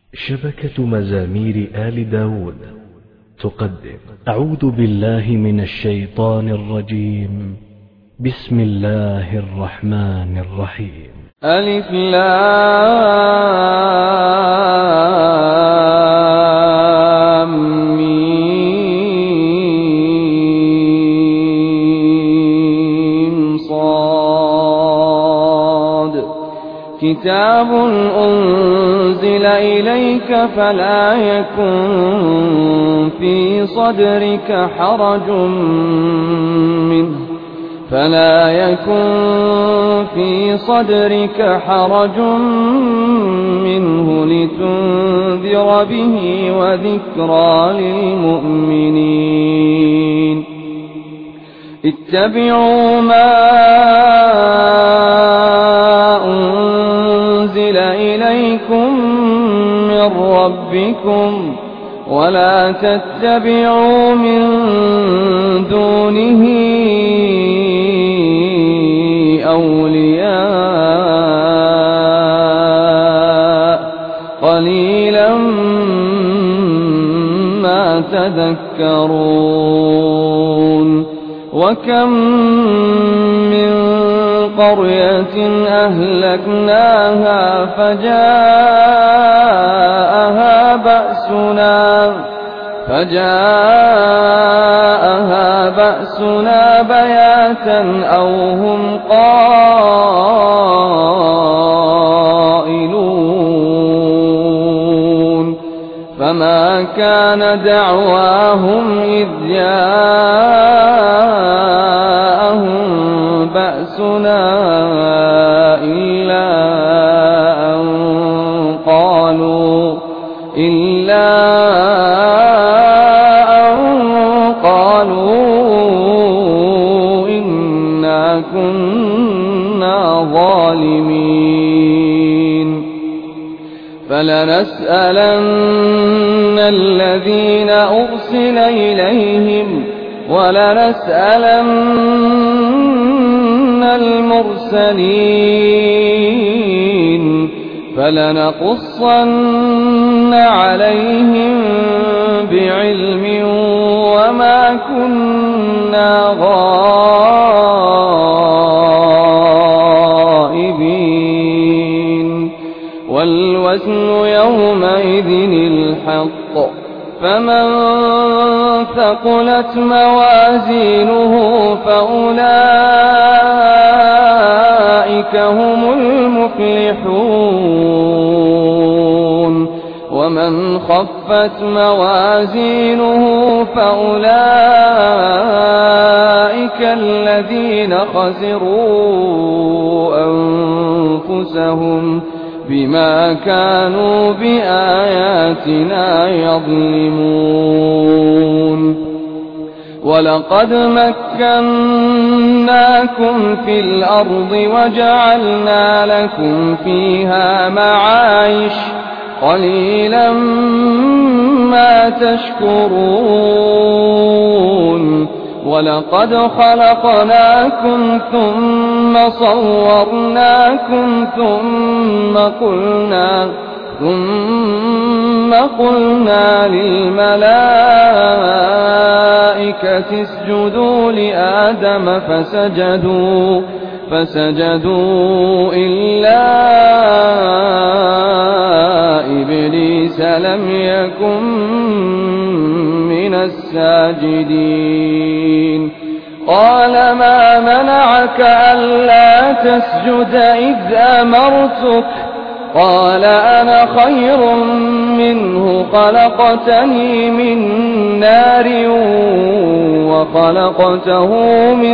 شبكة مزامير آل داود تقدم أعوذ بالله من الشيطان الرجيم. بسم الله الرحمن الرحيم. ألف لام ميم صاد كتاب أنزل إليك فلا يكن في صدرك حرج منه لتنذر به وذكرى للمؤمنين. اتبعوا ما أنزل إليكم من ربكم ولا تتبعوا من دونه أولياء قليلا ما تذكرون. وكم من قرية أهلكناها فجاءها بأسنا بياتا أو هم قائلون. فما كان دعواهم إذ جاءهم بأسنا إلا أن قالوا إنا كنا ظالمين. فلنسألن الذين أرسل إليهم ولنسألن المرسلين. فلنقصن عليهم بعلم وما كنا غائبين. والوزن يومئذ الحق فمن ثقلت موازينه فأولئك هم المفلحون. ومن خفت موازينه فأولئك الذين خسروا أنفسهم بما كانوا بآياتنا يظلمون. ولقد مكناكم في الأرض وجعلنا لكم فيها معايش قليلا ما تشكرون. ولقد خلقناكم ثم صورناكم ثم قلنا للملائكة اسجدوا لآدم فسجدوا إلا إبليس لم يكن من الساجدين. قال ما منعك ألا تسجد إذ أمرتك؟ قال أنا خير منه خلقتني من نار وخلقته من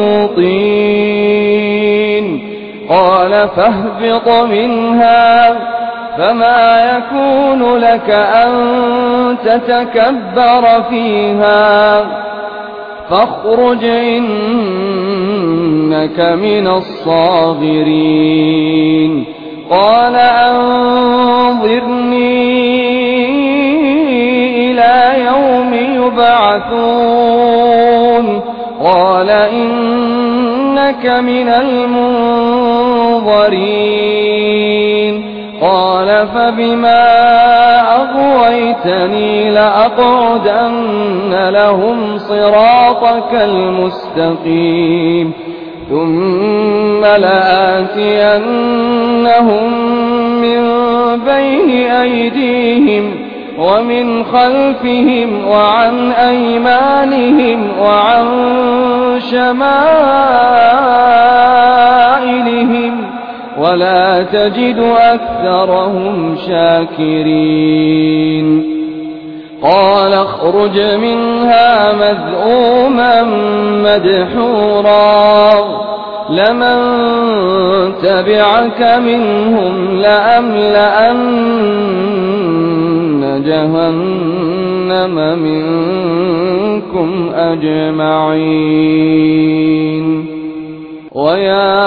طين. قال فاهبط منها فما يكون لك أن تتكبر فيها فاخرج إنك من الصاغرين. قال أنظرني إلى يوم يبعثون. قال إنك من المنظرين. قال فبما أغويتني لأقعدن لهم صراطك المستقيم ثم لآتينهم من بين أيديهم ومن خلفهم وعن أيمانهم وعن شمائلهم ولا تجد أكثرهم شاكرين قال اخرج منها مذءوما مدحورا لمن تبعك منهم لأملأن جهنم منكم أجمعين ويا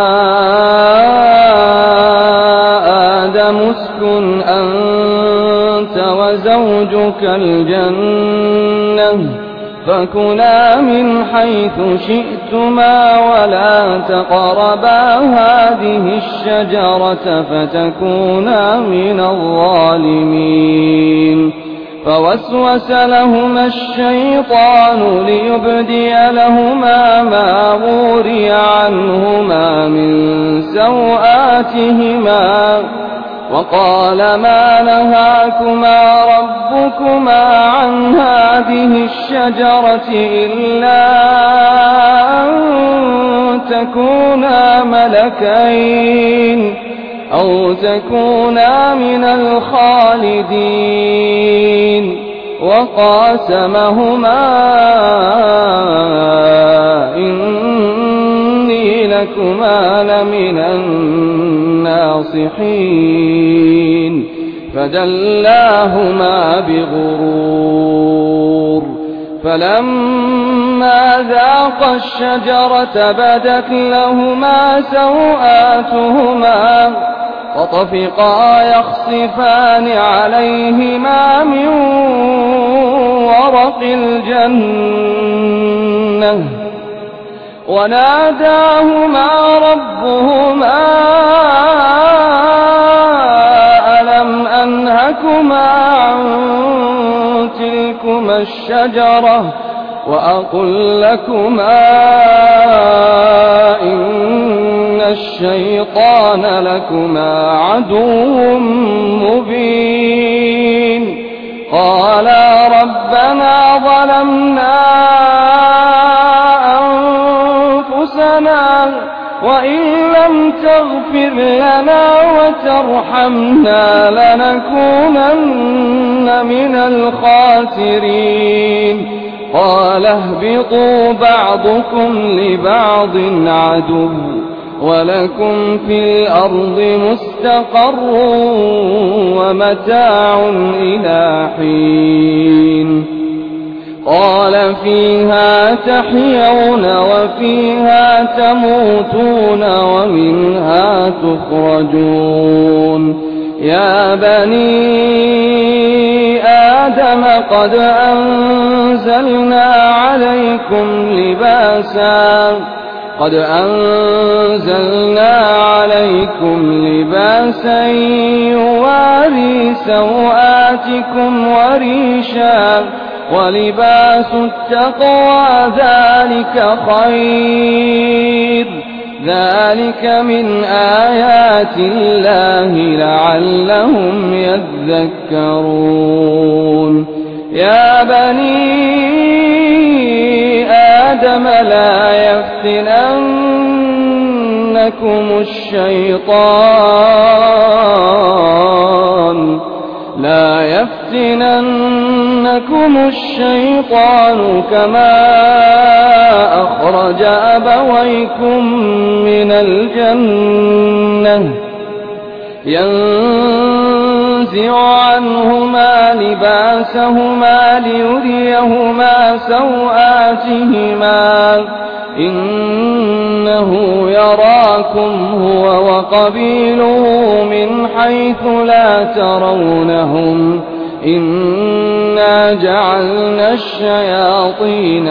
آدم اسكن أنت وزوجك الجنة فكلا من حيث شئتما ولا تقربا هذه الشجرة فتكونا من الظالمين فوسوس لهما الشيطان ليبدي لهما ما وري عنهما من سوآتهما وقال ما نهاكما ربكما عن هذه الشجرة إلا أن تكونا ملكين أو تكونا من الخالدين وقاسمهما إني لكما لمن الناصحين فدلاهما بغرور فلما ذاقا الشجرة بدت لهما سوآتهما وطفقا يخصفان عليهما من ورق الجنة وناداهما ربهما ألم أنهكما عن تلكما الشجرة وأقل لكما إن الشيطان لكما عدو مبين قالا ربنا ظلمنا أنفسنا وإن لم تغفر لنا وترحمنا لنكونن من الخاسرين قال اهبطوا بعضكم لبعض عدو ولكم في الأرض مستقر ومتاع إلى حين قال فيها تحيون وفيها تموتون ومنها تخرجون يا بني آدم قد أنزلنا عليكم لباسا يواري سوآتكم وريشا ولباس التقوى ذلك خير ذلك من آيات الله لعلهم يذكرون يا بني آدم لا يفتننكم الشيطان كما أخرج أبويكم من الجنة ينزع عنهما لباسهما ليريهما سوآتهما إنه يراكم هو وقبيله من حيث لا ترونهم إنا جعلنا الشياطين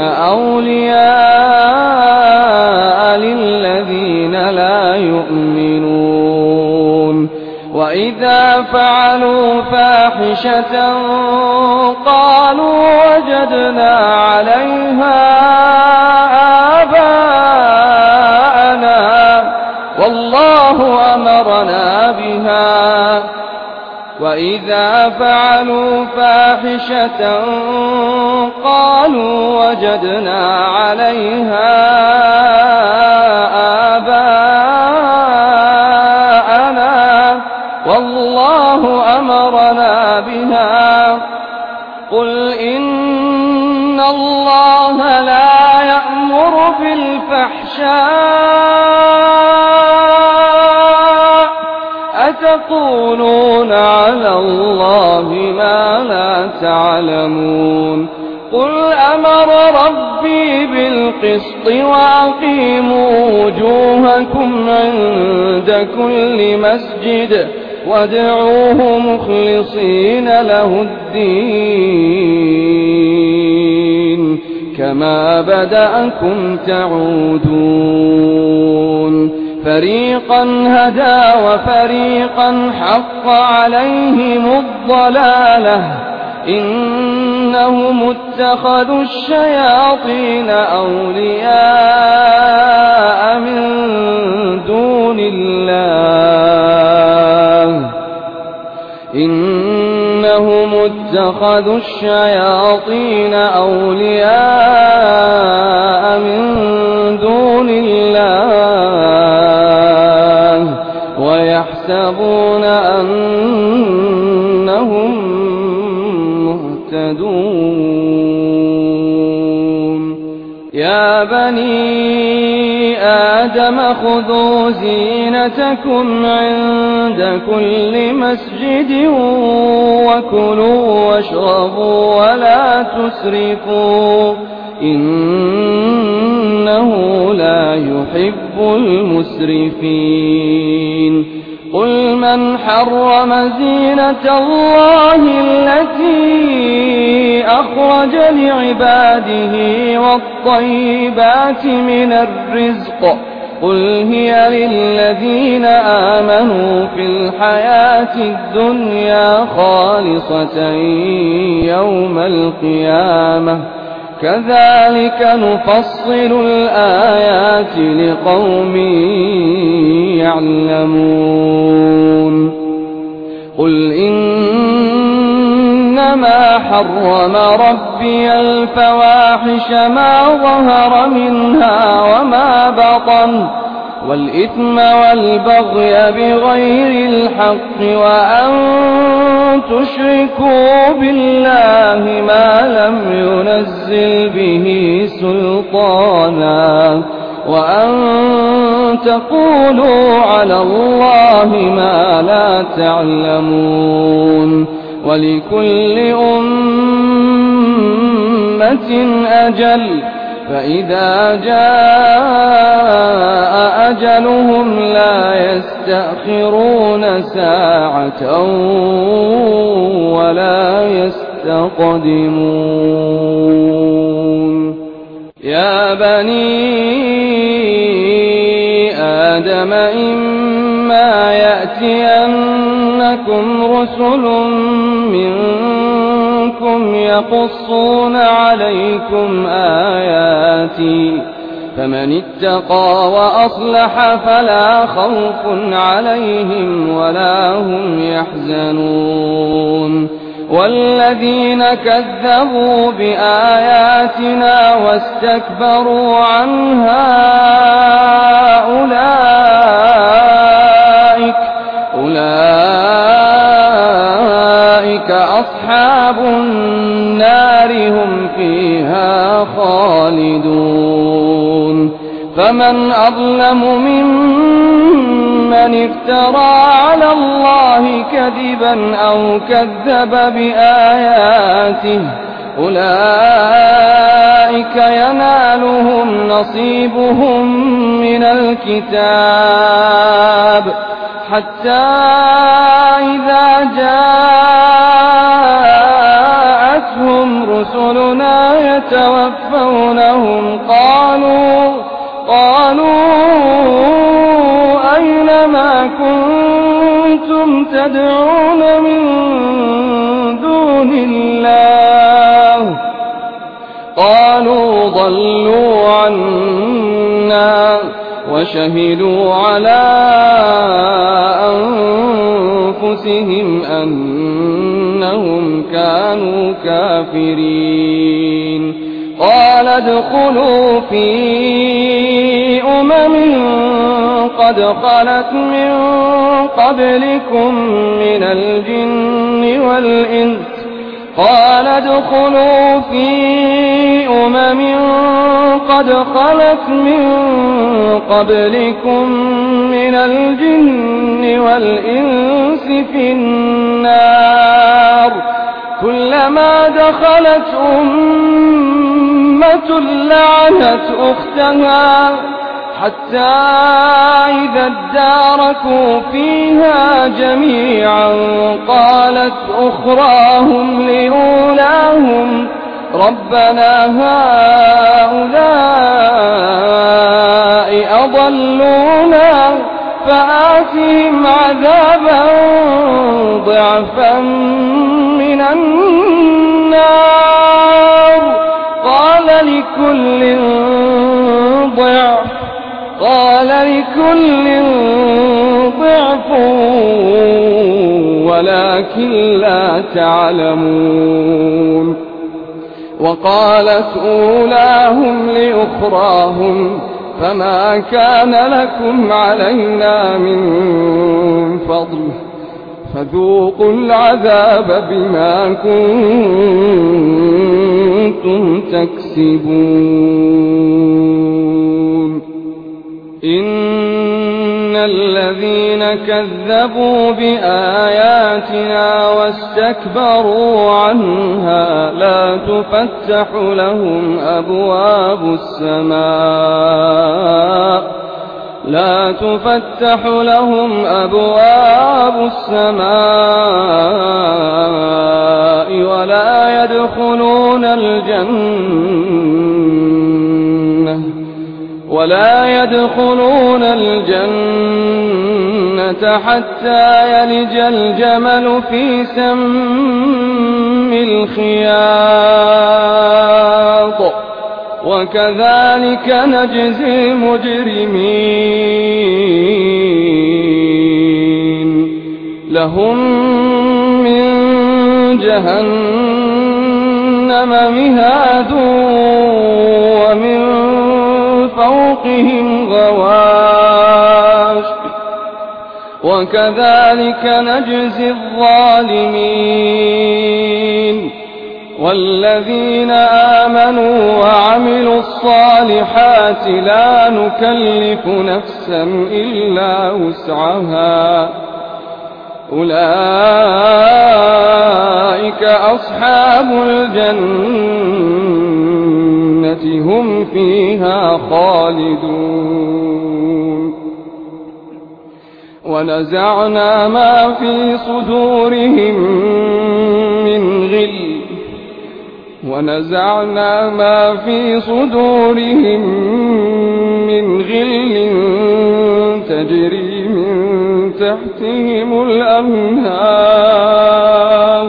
أولياء للذين لا يؤمنون وإذا فعلوا فاحشة قالوا وجدنا عليها آباءنا والله أمرنا بها وإذا فعلوا فاحشة قالوا وجدنا عليها آباءنا والله أمرنا بها قل إن الله لا يأمر بالفحشاء أتقولون على الله ما لا تعلمون قل أمر ربي بالقسط وأقيموا وجوهكم عند كل مسجد وادعوه مخلصين له الدين كما بدأكم تعودون فريقا هدى وفريقا حق عليهم الضلالة إنهم اتخذوا الشياطين أولياء من دون الله إنهم اتخذوا الشياطين أولياء من دون الله ويحسبون أنهم مهتدون يا بني آدم خذوا زينتكم عند كل مسجد وكلوا واشربوا ولا تسرفوا إنه لا يحب المسرفين قل من حرم زينة الله التي أخرج لعباده والطيبات من الرزق قل هي للذين آمنوا في الحياة الدنيا خالصة يوم القيامة كذلك نفصل الآيات لقوم يعلمون قل إنما حرم ربي الفواحش ما ظهر منها وما بطن والإثم والبغي بغير الحق وأن تشركوا بالله ما لم ينزل به سلطانا وأن تقولوا على الله ما لا تعلمون ولكل أمة أجل فإذا جاء أجلهم لا يستأخرون ساعة ولا يستقدمون يا بني آدم إما يأتينكم رسل منكم يقصون عليكم آياتي فمن اتقى وأصلح فلا خوف عليهم ولا هم يحزنون والذين كذبوا بآياتنا واستكبروا عنها أولئك أصحاب النار هم فيها خالدون فمن أظلم ممن افترى على الله كذبا أو كذب بآياته أولئك ينالهم نصيبهم من الكتاب حتى إذا جاءتهم رسلنا يتوفونهم قالوا أين ما كنتم تدعون من دون الله قالوا ضلوا عنا وشهدوا على أنفسهم أنهم كانوا كافرين قال ادخلوا في قد خلت من قبلكم من الجن والإنس قال ادخلوا في قد خلت من قبلكم من الجن والإنس في النار كلما دخلت أمة لعنت أختها حتى إذا اداركوا فيها جميعا قالت أخراهم لأولاهم ربنا هؤلاء أضلونا فآتهم عذابا ضعفا من النار قال لكل ضعف ولكن لا تعلمون وقالت أولاهم لأخراهم فما كان لكم علينا من فضل فذوقوا العذاب بما كنتم تكسبون إن الذين كذبوا بآياتنا واستكبروا عنها لا تفتح لهم أبواب السماء ولا يدخلون الجنة حتى يلج الجمل في سم الخياط وكذلك نجزي المجرمين لهم من جهنم مهاد ومن فوقهم غواش وكذلك نجزي الظالمين والذين آمنوا وعملوا الصالحات لا نكلف نفسا إلا وسعها أولئك أصحاب الجنة هم فيها خالدون ونزعنا ما في صدورهم من غل تجري من تحتهم الأنهار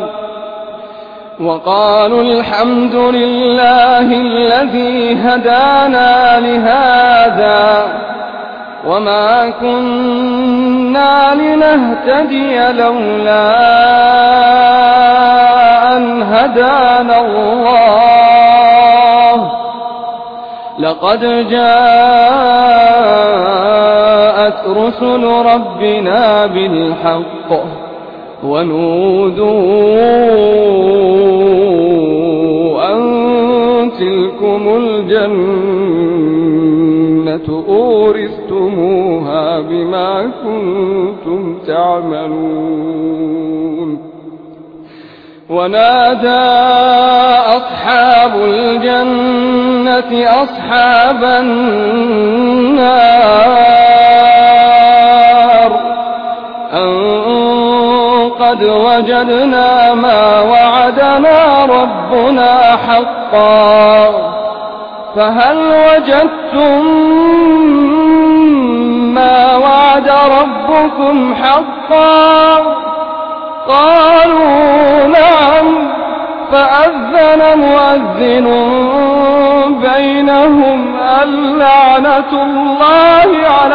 وقالوا الحمد لله الذي هدانا لهذا وما كنا لنهتدي لولا أن هدانا الله لقد جاءت رسل ربنا بالحق ونودوا أن تلكم الجنة أورثتموها بما كنتم تعملون ونادى أصحاب الجنة أصحاب النار أن قد وجدنا ما وعدنا ربنا حقا فهل وجدتم ما وعد ربكم حقا قالوا نعم فأذن مؤذن بينهم اللعنة الله على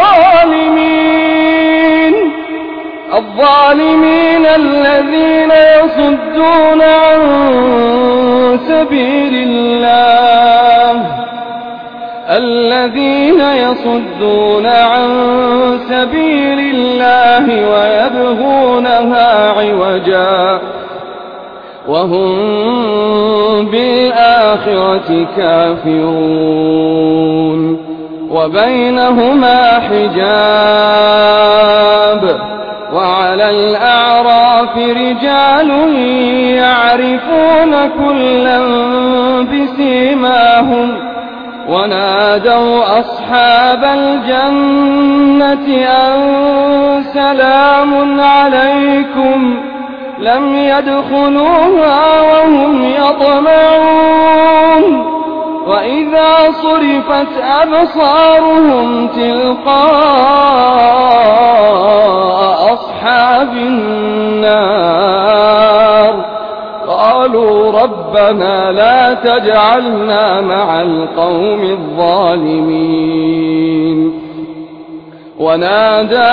الظالمين الذين يصدون عن سبيل الله ويبغونها عوجا وهم بالآخرة كافرون وبينهما حجاب وعلى الأعراف رجال يعرفون كلا بسيماهم ونادوا أصحاب الجنة أن سلام عليكم لم يدخلوها وهم يطمعون وإذا صرفت أبصارهم تلقاء أصحاب النار قالوا ربنا لا تجعلنا مع القوم الظالمين ونادى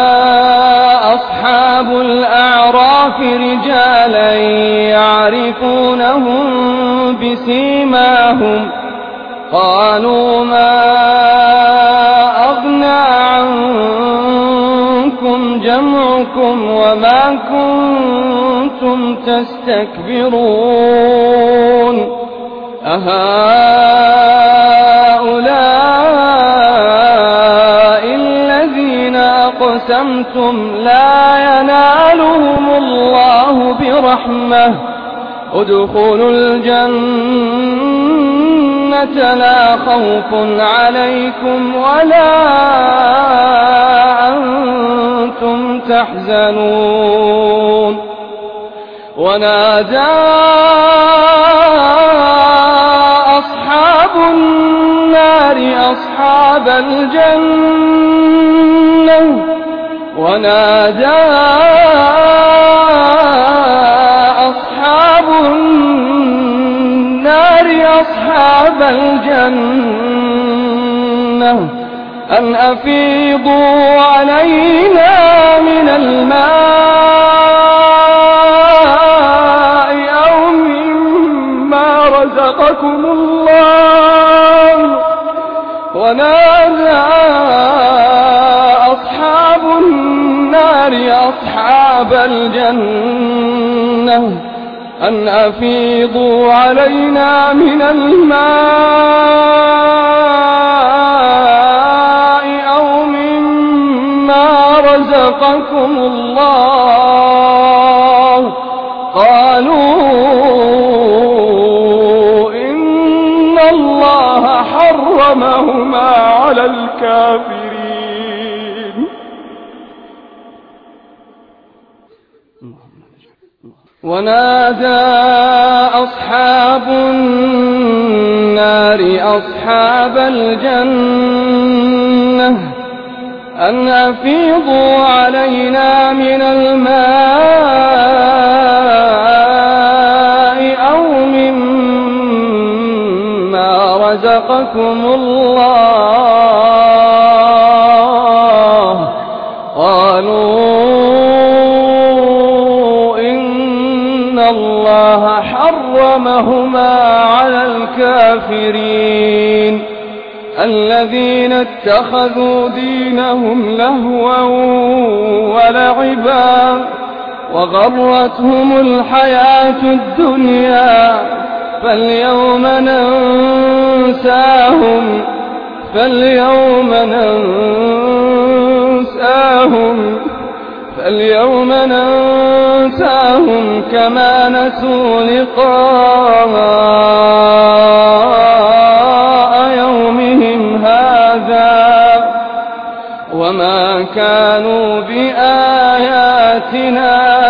أصحاب الأعراف رجالا يعرفونهم بسيماهم قالوا ما أغنى عنكم جمعكم وما كنتم تستكبرون أهؤلاء الذين أقسمتم لا ينالهم الله برحمة ادخلوا الجنة لا خوف عليكم ولا أنتم تحزنون ونادى أصحاب النار أصحاب الجنة أن أفيضوا علينا من الماء أو مما رزقكم الله ونادى أصحاب النار أصحاب الجنة أن أفيضوا علينا من الماء أو مما رزقكم الله قالوا إن الله حرمهما على الكافرين ونادى أصحاب النار أصحاب الجنة أن أفيضوا علينا من الماء أو مما رزقكم الله قالوا الله حرمهما على الكافرين الذين اتخذوا دينهم لهوا ولعبا وغرتهم الحياة الدنيا فاليوم ننساهم كما نسوا لقاء يومهم هذا وما كانوا بآياتنا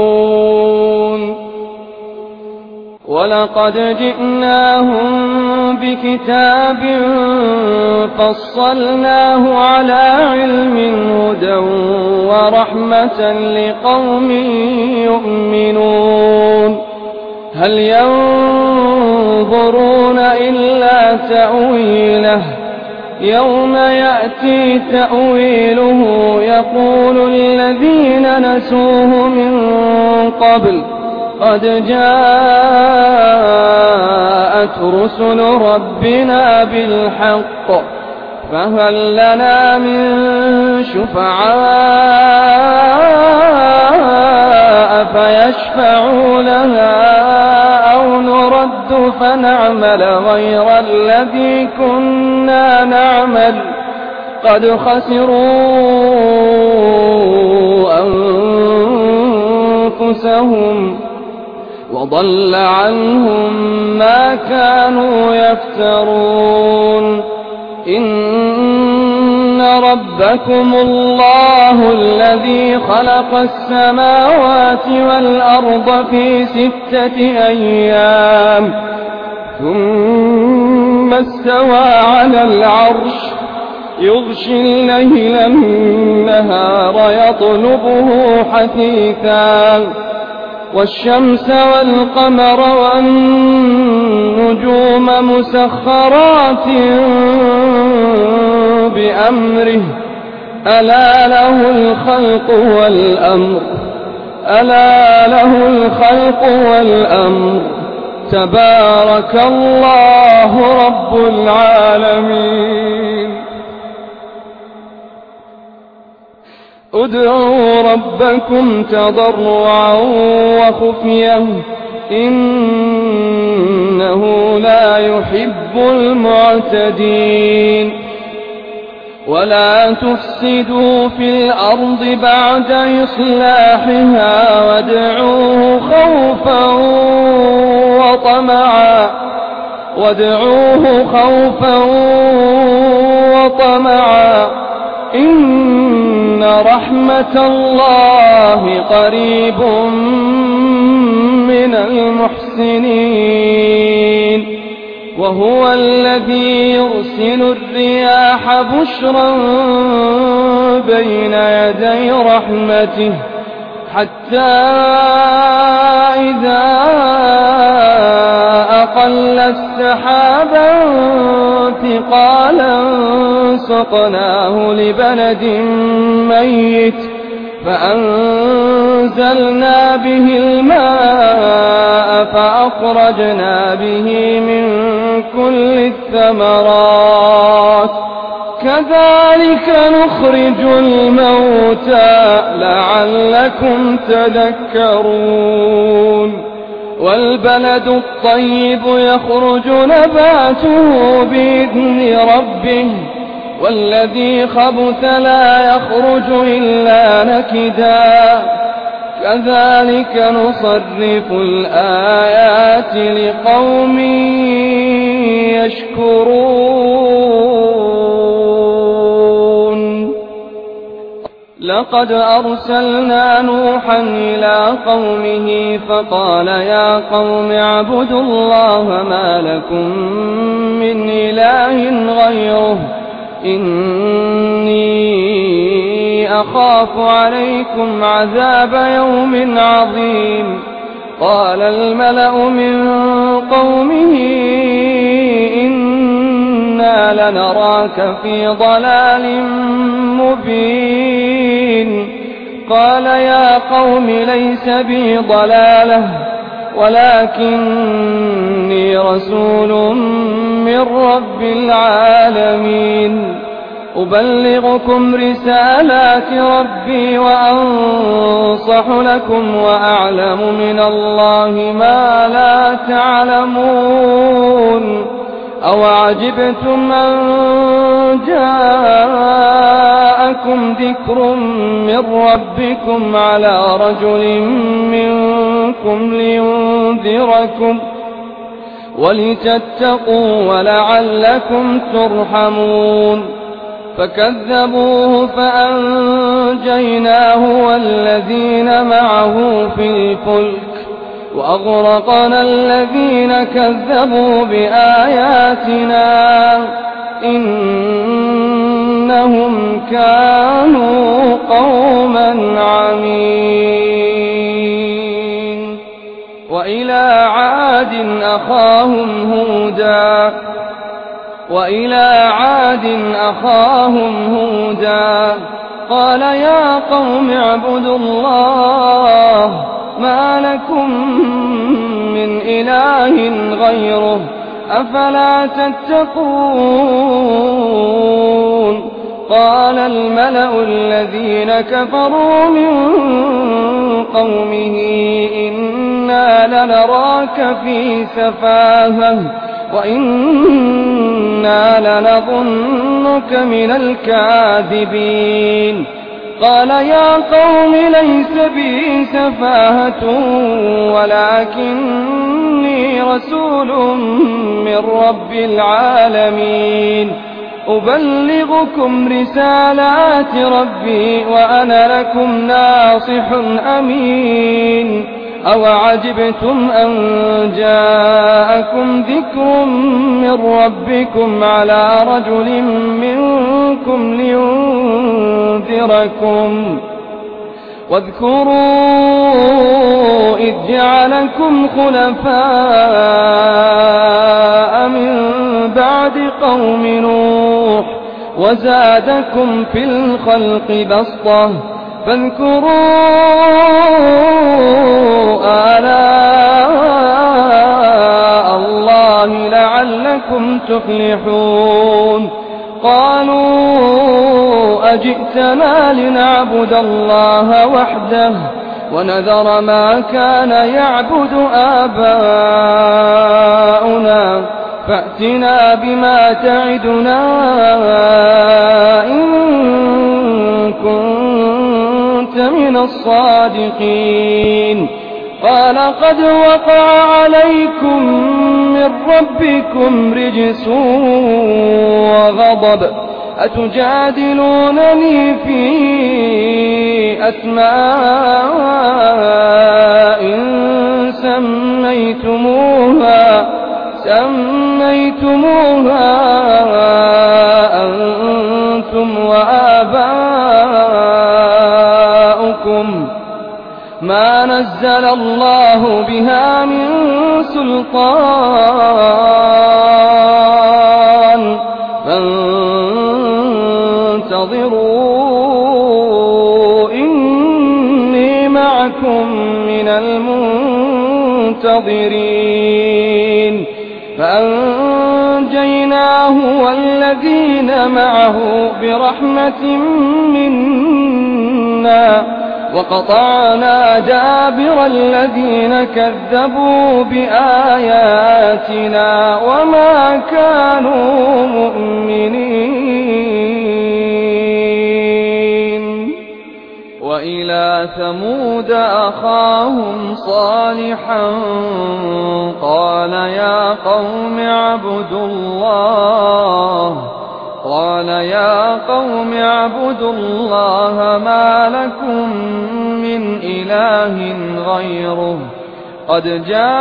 يجحدون ولقد جئناهم بكتاب فصلناه على علم هدى ورحمة لقوم يؤمنون هل ينظرون إلا تأويله يوم يأتي تأويله يقول الذين نسوه من قبل قد جاءت رسل ربنا بالحق فهل لنا من شفعاء فيشفعوا لنا أو نرد فنعمل غير الذي كنا نعمل قد خسروا أنفسهم وضل عنهم ما كانوا يفترون إن ربكم الله الذي خلق السماوات والأرض في 6 أيام ثم استوى على العرش يغشي الليل النهار يطلبه حثيثا والشمس والقمر والنجوم مسخرات بأمره ألا له الخلق والأمر تبارك الله رب العالمين ادعوا ربكم تضرعا وخفيا إنه لا يحب المعتدين ولا تفسدوا في الأرض بعد إصلاحها وادعوه خوفا وطمعا إن رحمة الله قريب من المحسنين وهو الذي يرسل الرياح بشرا بين يدي رحمته حتى إذا أقلت سحابا ثقالا سقناه لبلد ميت فأنزلنا به الماء فأخرجنا به من كل الثمرات كذلك نخرج الموتى لعلكم تذكرون والبلد الطيب يخرج نباته بإذن ربه والذي خبث لا يخرج إلا نكدا كذلك نصرف الآيات لقوم يشكرون لقد أرسلنا نوحا إلى قومه فقال يا قوم اعبدوا الله ما لكم من إله غيره إني أخاف عليكم عذاب يوم عظيم قال الملأ من قومه إنا لنراك في ضلال مبين قال يا قوم ليس بي ضلالة ولكني رسول من رب العالمين أبلغكم رسالات ربي وأنصح لكم وأعلم من الله ما لا تعلمون أوعجبتم أن جاءكم ذكر من ربكم على رجل منكم لينذركم ولتتقوا ولعلكم ترحمون فكذبوه فأنجيناه والذين معه في الفلك وأغرقنا الذين كذبوا بآياتنا إنهم كانوا قوما عمين وإلى عاد أخاهم هودا قال يا قوم اعبدوا الله ما لكم من إله غيره أفلا تتقون قال الملأ الذين كفروا من قومه إنا لنراك في سفاهة وإنا لنظنك من الكاذبين قال يا قوم ليس بي سفاهة ولكني رسول من رب العالمين أبلغكم رسالات ربي وأنا لكم ناصح أمين أوعجبتم أن جاءكم ذكر من ربكم على رجل منكم لينذركم واذكروا إذ جعلكم خلفاء من بعد قوم نوح وزادكم في الخلق بسطة فاذكروا آلاء الله لعلكم تفلحون قالوا أجئتنا لنعبد الله وحده ونذر ما كان يعبد آباؤنا فأتنا بما تعدنا إن كنت من الصادقين قال قد وقع عليكم من ربكم رجس وغضب أتجادلونني في أسماء سميتموها أنتم وآباؤكم ما نزل الله بها من سلطان فانتظروا إني معكم من المنتظرين فأنجيناه والذين معه برحمة منا وقطعنا دابر الذين كذبوا بآياتنا وما كانوا مؤمنين وإلى ثمود أخاهم صالحا قال يا قوم اعبدوا الله ما لكم من إله غيره قد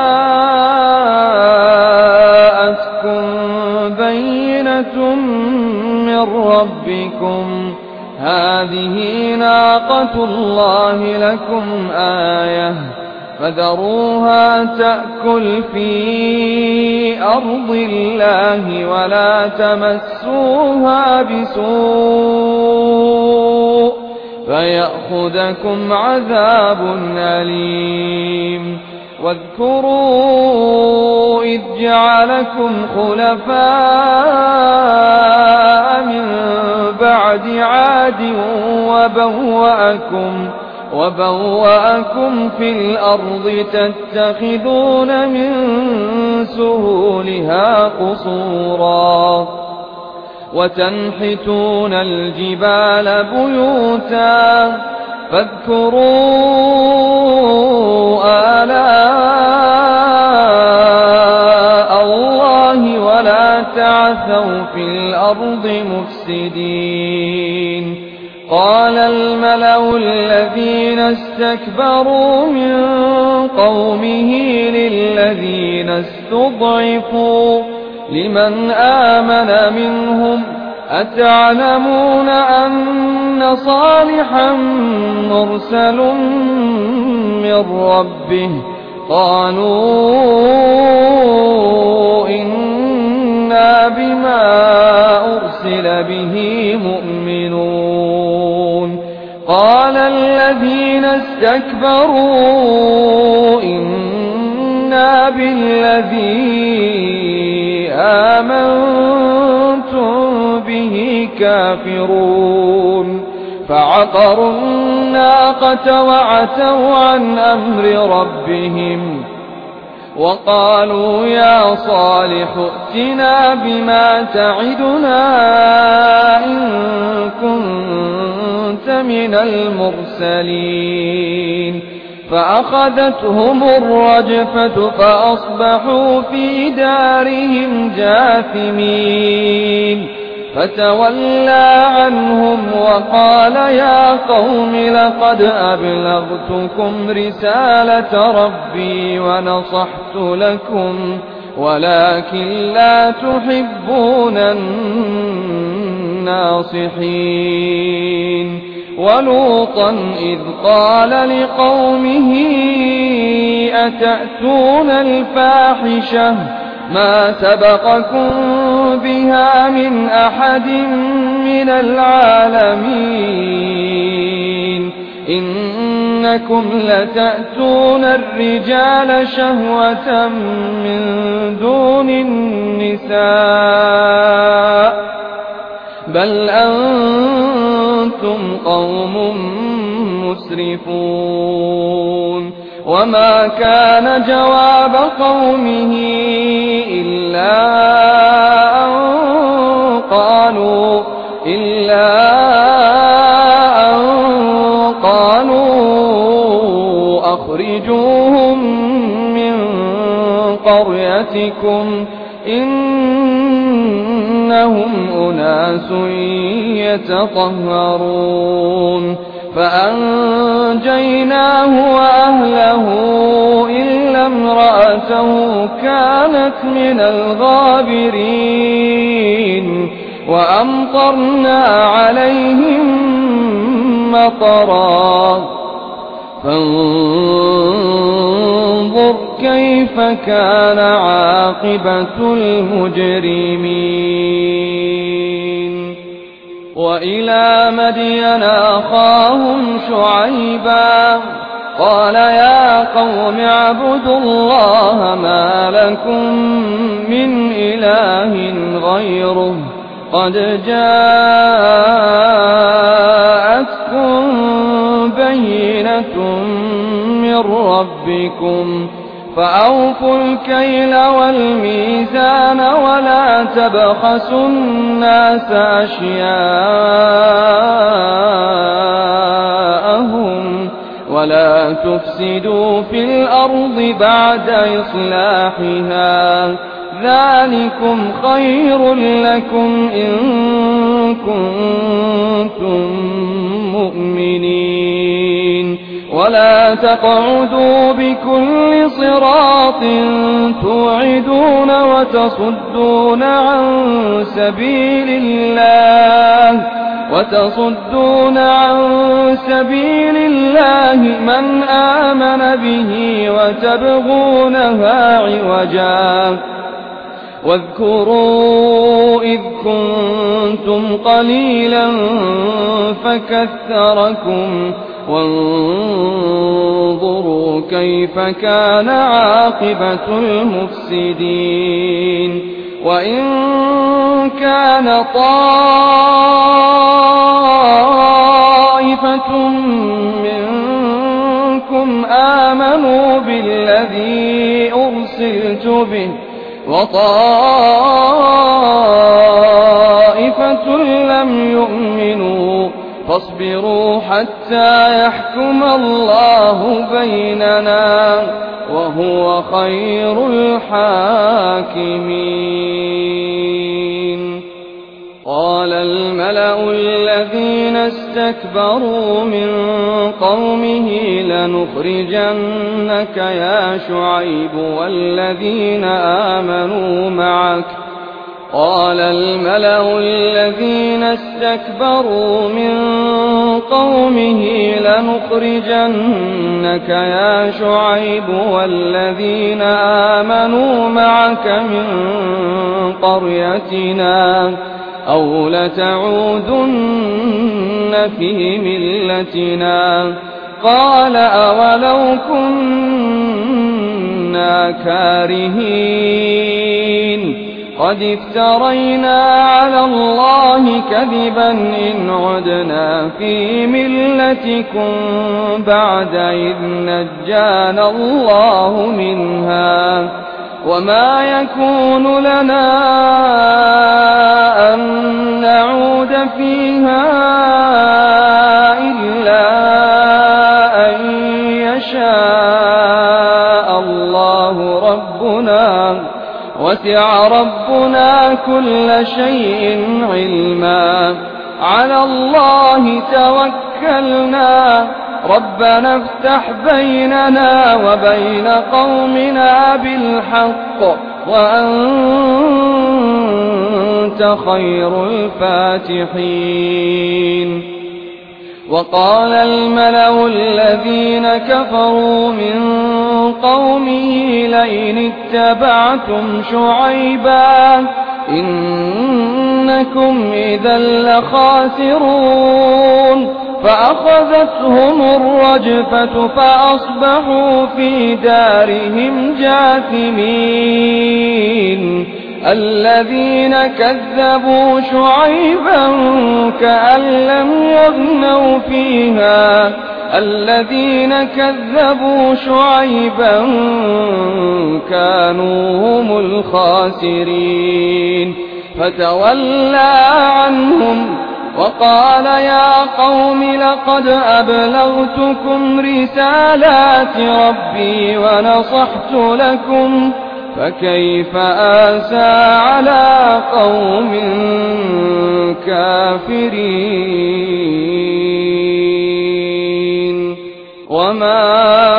جاءتكم بينة من ربكم هذه ناقة الله لكم آية فذروها تأكل في أرض الله ولا تمسوها بسوء فيأخذكم عذاب أليم واذكروا إذ جعلكم خلفاء من بعد عاد وبوأكم في الأرض تتخذون من سهولها قصورا وتنحتون الجبال بيوتا فاذكروا آلاء الله ولا تعثوا في الأرض مفسدين قال الملأ الذين اسْتَكْبَرُوا مِنْ قَوْمِهِ لِلَّذِينَ اسْتُضْعِفُوا لِمَنْ آمَنَ مِنْهُمْ أَتَعْلَمُونَ أَنَّ صَالِحًا مُرْسَلٌ مِّن رَّبِّهِ قَالُوا إِنَّا بِمَا أُرْسِلَ بِهِ مُؤْمِنُونَ قَالَ الَّذِينَ اسْتَكْبَرُوا إِنَّا بِالَّذِي آمَنتُم بِهِ كَافِرُونَ فَعَقَرُوا النَّاقَةَ وَعَتَوْا عَنْ أَمْرِ رَبِّهِمْ وَقَالُوا يَا صَالِحُ ائْتِنَا بِمَا تَعِدُنَا إِن كُنتَ مِنَ الْمُرْسَلِينَ فَأَخَذَتْهُمُ الرَّجْفَةُ فَأَصْبَحُوا فِي دَارِهِمْ جَاثِمِينَ فَتَوَلَّى عَنْهُمْ وَقَالَ يَا قَوْمِ لَقَدْ أَبْلَغْتُكُمْ رِسَالَةَ رَبِّي وَنَصَحْتُ لَكُمْ وَلَكِنْ لَا تُحِبُّونَ النَّاصِحِينَ وَلُوطًا إِذْ قَالَ لِقَوْمِهِ أَتَأْتُونَ الْفَاحِشَةَ مَا سَبَقَكُم بِهَا مِنْ أَحَدٍ مِّنَ الْعَالَمِينَ إِنَّكُمْ لَتَأْتُونَ الرِّجَالَ شَهْوَةً مِّن دُونِ النِّسَاءِ بَلْ أَنتُمْ قَوْمٌ مُسْرِفُونَ وَمَا كَانَ جَوَابَ قَوْمِهِ إِلَّا أَن قَالُوا أَخْرِجُوهُم مِّن قَرْيَتِكُمْ إِنَّهُمْ أُنَاسٌ يَتَطَهَّرُونَ فَأَنجَيْنَاهُ وَأَهْلَهُ إِلَّا امْرَأَتَهُ كَانَتْ مِنَ الْغَابِرِينَ وَأَمْطَرْنَا عَلَيْهِم مَّطَرًا فَانظُرْ كَيْفَ كَانَ عَاقِبَةُ الْمُجْرِمِينَ وَإِلَىٰ مَدْيَنَ أَخَاهُمْ شُعَيْبًا قَالَ يَا قَوْمِ اعْبُدُوا اللَّهَ مَا لَكُم مِّنْ إِلَٰهٍ غَيْرُهُ قَدْ جَاءَتْكُم بَيِّنَةٌ مِّن رَّبِّكُمْ فَأَوْفُوا الْكَيْلَ وَالْمِيزَانَ وَلَا تَبْخَسُوا النَّاسَ أَشْيَاءَهُمْ وَلَا تُفْسِدُوا فِي الْأَرْضِ بَعْدَ إِصْلَاحِهَا ذَلِكُمْ خَيْرٌ لَّكُمْ إِن كُنتُم مُّؤْمِنِينَ وَلَا تَقْعُدُوا بِكُلِّ صِرَاطٍ تُوعِدُونَ وَتَصُدُّونَ عَن سَبِيلِ اللَّهِ مَنْ آمَنَ بِهِ وَتَبْغُونَهَا عِوَجًا واذكروا إذ كنتم قليلا فكثركم وانظروا كيف كان عاقبة المفسدين وإن كان طائفة منكم آمنوا بالذي أرسلت به وطائفة لم يؤمنوا فاصبروا حتى يحكم الله بيننا وهو خير الحاكمين. قال الملأ الذين استكبروا من قومه لنخرجنك يا شعيب والذين آمنوا معك قال الملأ الذين استكبروا من قومه لنخرجنك يا شعيب والذين آمنوا معك من قريتنا أو لتعودن في ملتنا قال أولو كنا كارهين قد افترينا على الله كذبا إن عدنا في ملتكم بعد إذ نجانا الله منها وما يكون لنا أن نعود فيها إلا أن يشاء الله ربنا وسع ربنا كل شيء علما على الله توكلنا ربنا افتح بيننا وبين قومنا بالحق وأنت خير الفاتحين وقال الملأ الذين كفروا من قومه لئن اتبعتم شعيبا إنكم إذا لخاسرون فأخذتهم الرجفة فأصبحوا في دارهم جاثمين الذين كذبوا شعيبا كأن لم يغنوا فيها الذين كذبوا شعيبا كانوا هم الخاسرين فتولى عنهم وقال يا قوم لقد أبلغتكم رسالات ربي ونصحت لكم فكيف آسى على قوم كافرين وما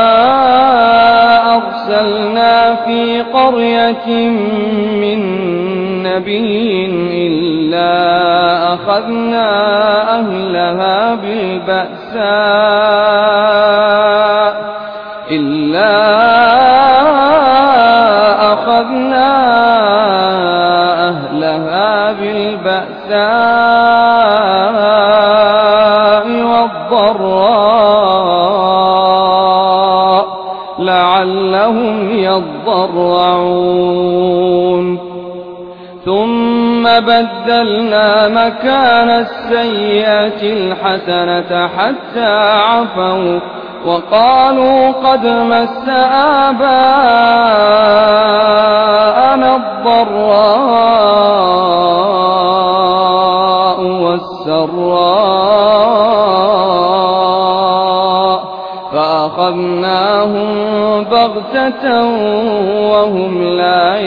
أرسلنا في قرية من نبي إلا أخذنا أهلها بالبأساء والضراء لعلهم يضرعون ثم بدلنا مكان السيئة الحسنة حتى عفوا وقالوا قد مس آباءنا الضراء والسراء فأخذناهم بغتة وهم لا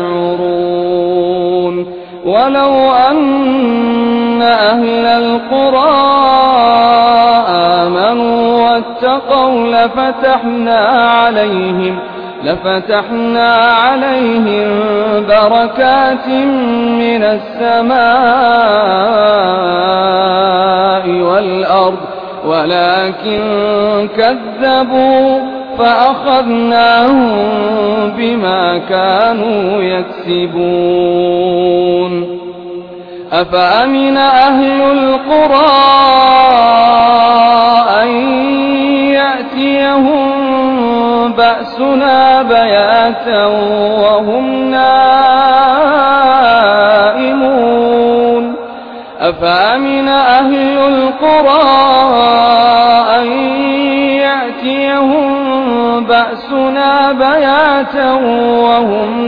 يشعرون ولو أن أهل القرى آمنوا واتقوا لفتحنا عليهم بركات من السماء والأرض ولكن كذبوا فأخذناهم بما كانوا يكسبون أفأمن أهل القرى أن يأتيهم بأسنا بياتا وهم نائمون أفأمن أهل القرى أن يأتيهم بأسنا بياتا وهم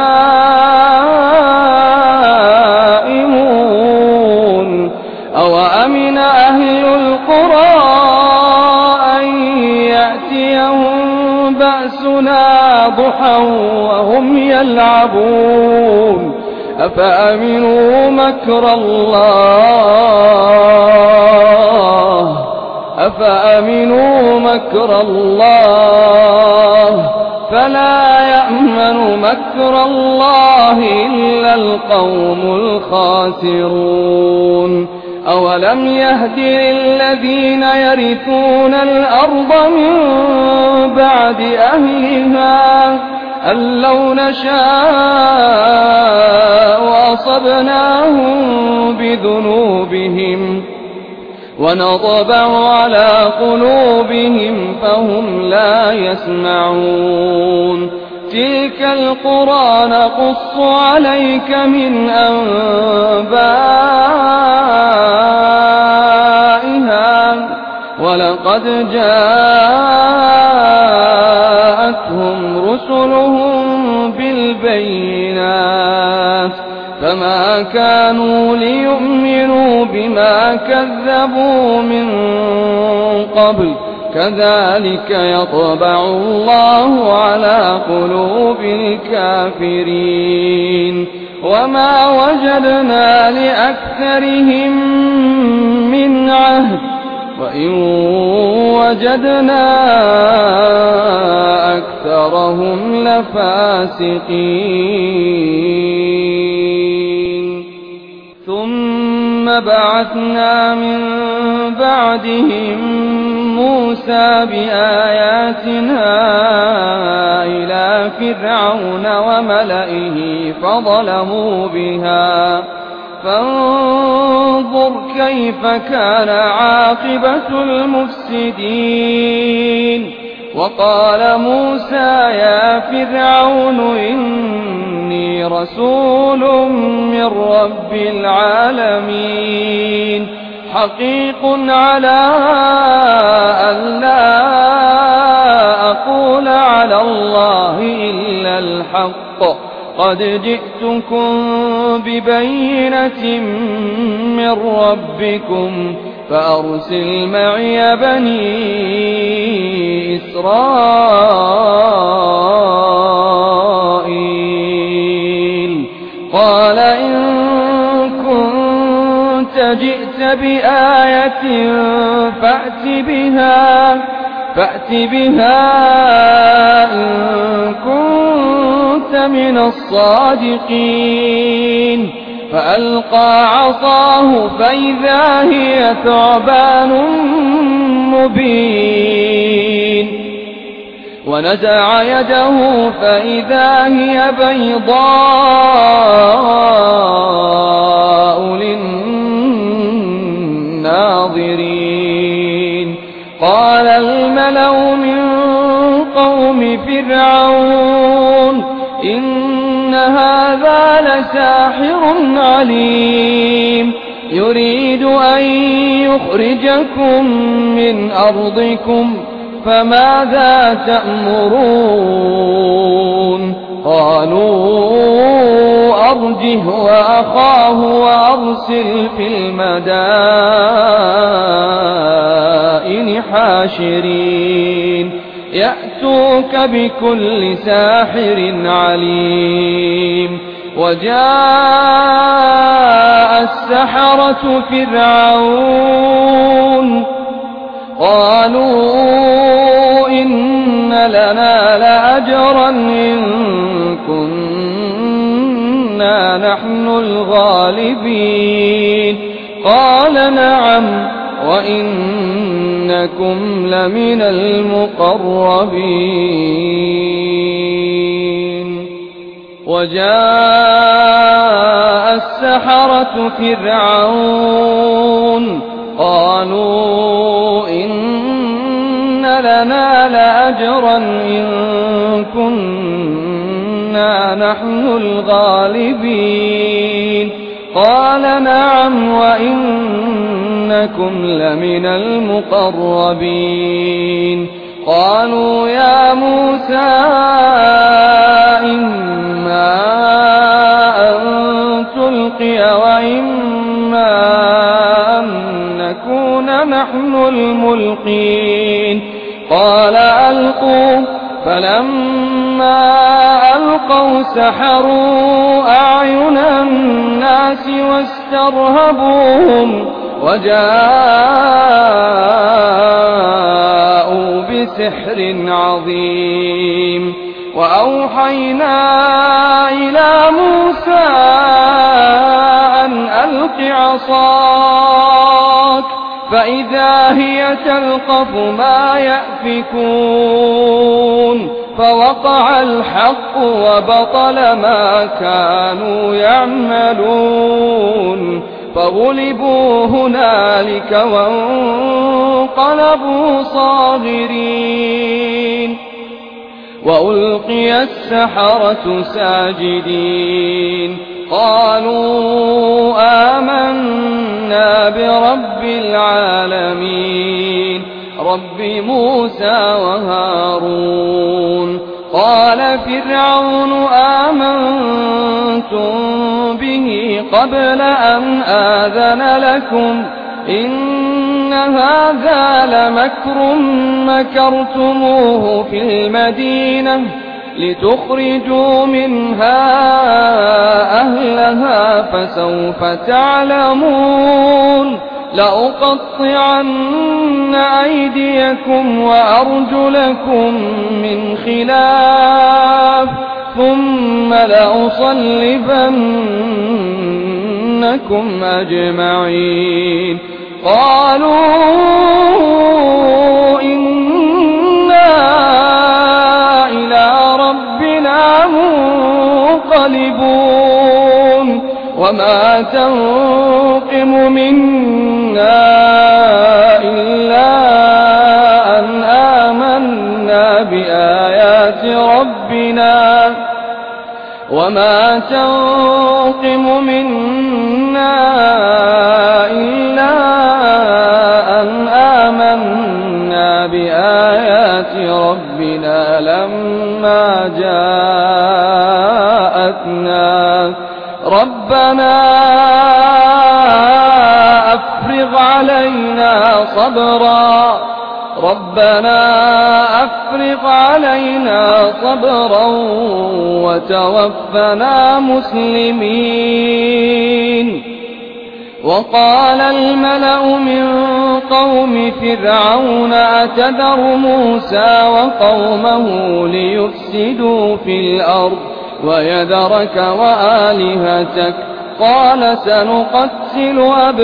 نائمون أوأمن أهل القرى أن يأتيهم بأسنا ضحى وهم يلعبون أفأمنوا مكر الله فلا يأمن مكر الله إلا القوم الخاسرون أولم يهد للذين يرثون الأرض من بعد أهلها أن لو نشاء وأصبناهم بذنوبهم ونطبع على قلوبهم فهم لا يسمعون تلك القرى نقص عليك من أنبائها ولقد جاءتهم رسلهم بالبينات فما كانوا ليؤمنوا بما كذبوا من قبل كذلك يطبع الله على قلوب الكافرين وما وجدنا لأكثرهم من عهد وإن وجدنا أكثرهم لفاسقين ثم بعثنا من بعدهم موسى بآياتنا إلى فرعون وملئه فظلموا بها فانظر كيف كان عاقبة المفسدين وقال موسى يا فرعون إني رسول من رب العالمين حقيق على ألا أقول على الله إلا الحق قد جئتكم ببينة من ربكم فأرسل معي بني إسرائيل قال إن كنت جئت بآية فأت بها إن كنت من الصادقين فألقى عصاه فإذا هي ثعبان مبين ونزع يده فإذا هي بيضاء للناظرين قال الملأ من قوم فرعون إن هذا لساحر عليم يريد أن يخرجكم من أرضكم فماذا تأمرون قالوا أرجه وأخاه وأرسل في المدائن حاشرين يأتوك بكل ساحر عليم وجاء السحرة فرعون قالوا إن لنا لأجرا إن كنا نحن الغالبين قال نعم وإنكم لمن المقربين وجاء السحرة فرعون قالوا إن لنا لأجرا إن كنا نحن الغالبين قال نعم وإنكم لمن المقربين قالوا يا موسى إما أن تلقي وإما أن نكون نحن الملقين قال ألقوا فلما ألقوا سحروا أعين الناس واسترهبوهم وجاءوا بسحر عظيم. وأوحينا إلى موسى أن ألق عصاك فإذا هي تلقف ما يأفكون فوقع الحق وبطل ما كانوا يعملون فغلبوا هنالك وانقلبوا صاغرين. وألقي السحرة ساجدين قالوا آمنا برب العالمين رب موسى وهارون. قال فرعون آمنتم به قبل أن آذن لكم إن هذا لمكر مكرتموه في المدينة لتخرجوا منها أهلها فسوف تعلمون. لأقطعن أيديكم وأرجلكم من خلاف ثم لأصلبنكم أجمعين. قالوا إنا إلى ربنا منقلبون وما تنقم منا إلا أن آمنا بآيات ربنا وما تنقم منا إلا أن آمنا بآيات ربنا لما جاءتنا ربنا أفرغ علينا صبرا وتوفنا مسلمين. وقال الملأ من قوم فرعون أتذر موسى وقومه ليفسدوا في الأرض ويذرك وآلهتك قال سنقتل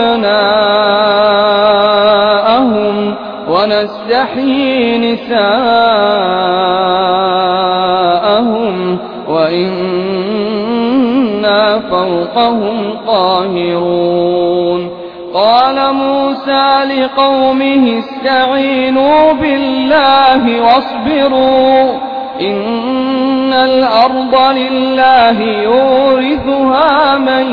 أبناءهم ونستحيي نساءهم وإنا فوقهم قاهرون. قال موسى لقومه استعينوا بالله واصبروا إن الأرض لله يورثها من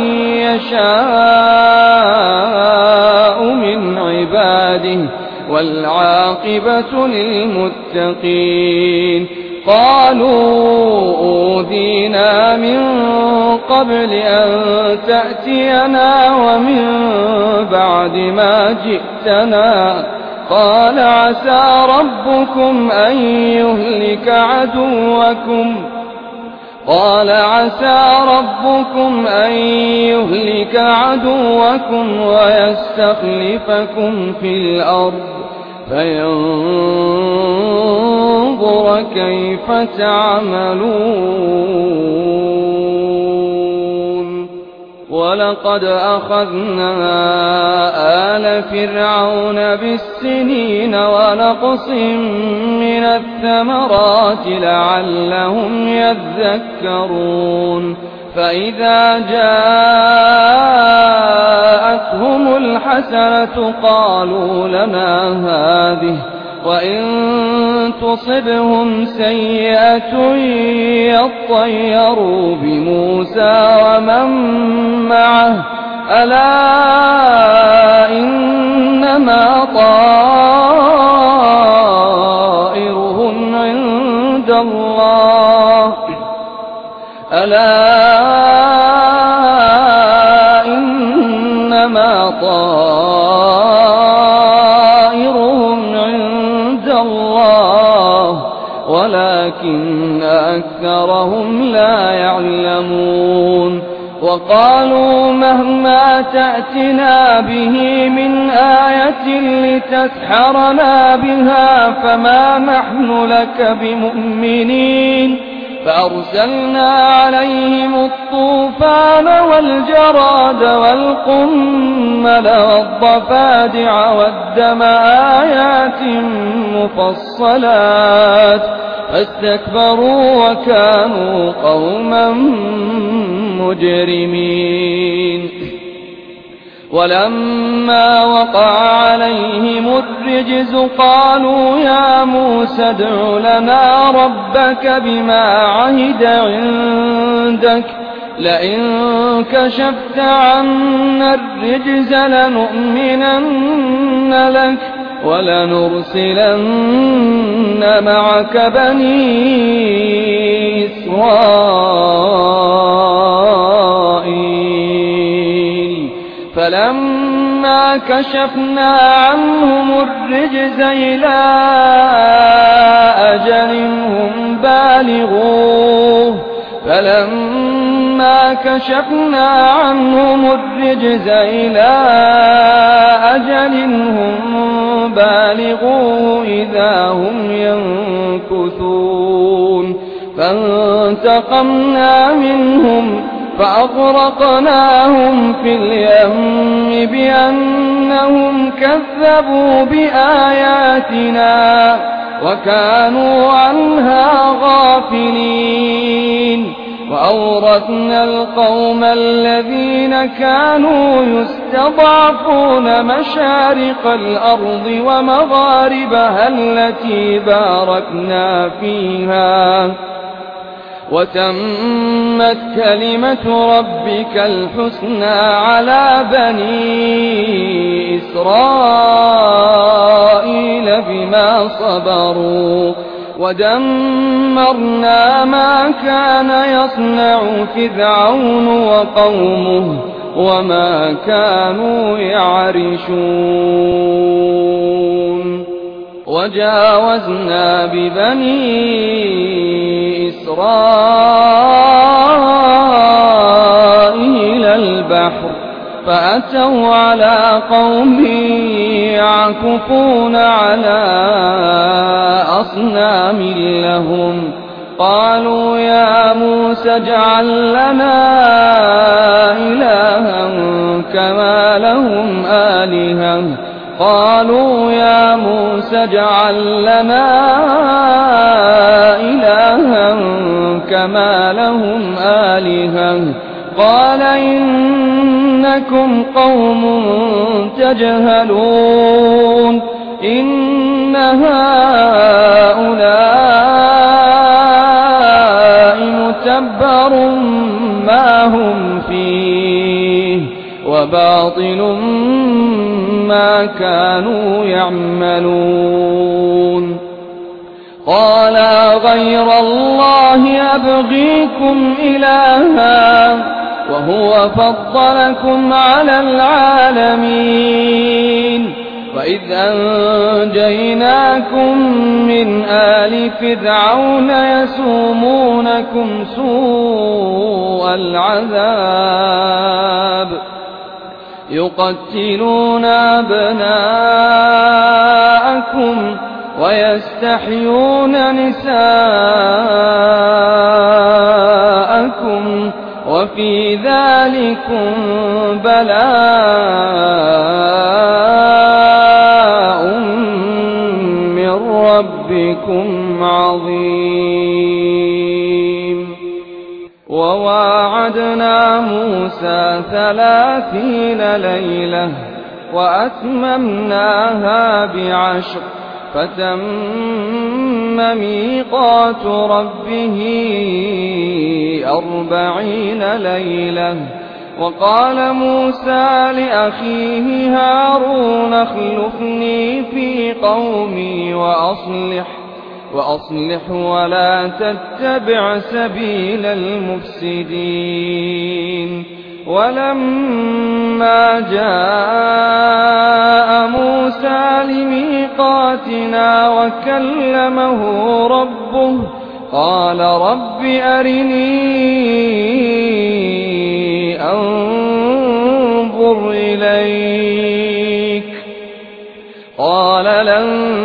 يشاء من عباده والعاقبة للمتقين. قالوا أوذينا من قبل أن تأتينا ومن بعد ما جئتنا قال عسى ربكم أن يهلك عدوكم ويستخلفكم في الأرض فينظر كيف تعملون. ولقد أخذنا آل فرعون بالسنين ونقص من الثمرات لعلهم يذكرون. فإذا جاءتهم الحسنة قالوا لنا هذه وإن تصبهم سيئة يطيروا بموسى ومن معه ألا إنما طائرهم عند الله ولكن أكثرهم لا يعلمون وقالوا مهما تأتنا به من آية لتسحرنا بها فما نحن لك بمؤمنين فأرسلنا عليهم الطوفان والجراد والقمل والضفادع والدم آيات مفصلات فاستكبروا وكانوا قوما مجرمين ولما وقع عليهم الرجز قالوا يا موسى ادع لنا ربك بما عهد عندك لئن كشفت عنا الرجز لنؤمنن لك ولنرسلن معك بني إسرائيل فلما كشفنا عنهم الرجز إلى أجل هم بالغوه فلما كشفنا عنهم الرجز إلى أجل هم بالغوه إذا هم ينكثون فانتقمنا منهم فأغرقناهم في اليم بأنهم كذبوا بآياتنا وكانوا عنها غافلين وأورثنا القوم الذين كانوا يستضعفون مشارق الأرض ومغاربها التي باركنا فيها وتمت كلمة ربك الحسنى على بني إسرائيل بما صبروا ودمرنا ما كان يصنع فرعون وقومه وما كانوا يعرشون وجاوزنا ببني إسرائيل البحر فأتوا على قوم يعكفون على أصنام لهم قالوا يا موسى اجعل لنا إلها كما لهم آلهة قالوا يا موسى اجعل لنا إلها كما لهم آلهة قال إنكم قوم تجهلون إن هؤلاء متبر ما هم فيه وباطل ما كانوا يعملون قال غير الله أبغيكم إلها وهو فضلكم على العالمين وإذ أنجيناكم من آل فرعون يسومونكم سوء العذاب يقتلون أبناءكم ويستحيون نساءكم وفي ذلكم بلاء من ربكم عظيم وواعدنا موسى 30 ليلة وأتممناها ب10 فتم ميقات ربه 40 ليلة وقال موسى لأخيه هارون اخلفني في قومي وأصلح ولا تتبع سبيل المفسدين ولما جاء موسى لميقاتنا وكلمه ربه قال رب أرني أنظر إليك قال لن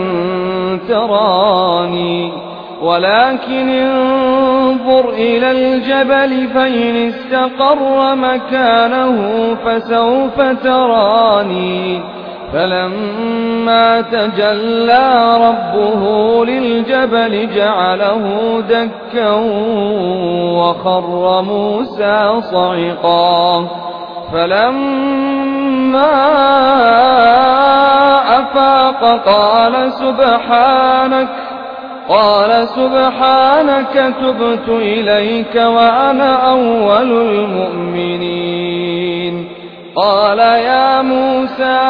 تراني ولكن انظر إلى الجبل فإن استقر مكانه فسوف تراني فلما تجلى ربه للجبل جعله دكا وخر موسى صعقا فلما أفاق قال سبحانك تبت إليك وأنا أول المؤمنين قال يا موسى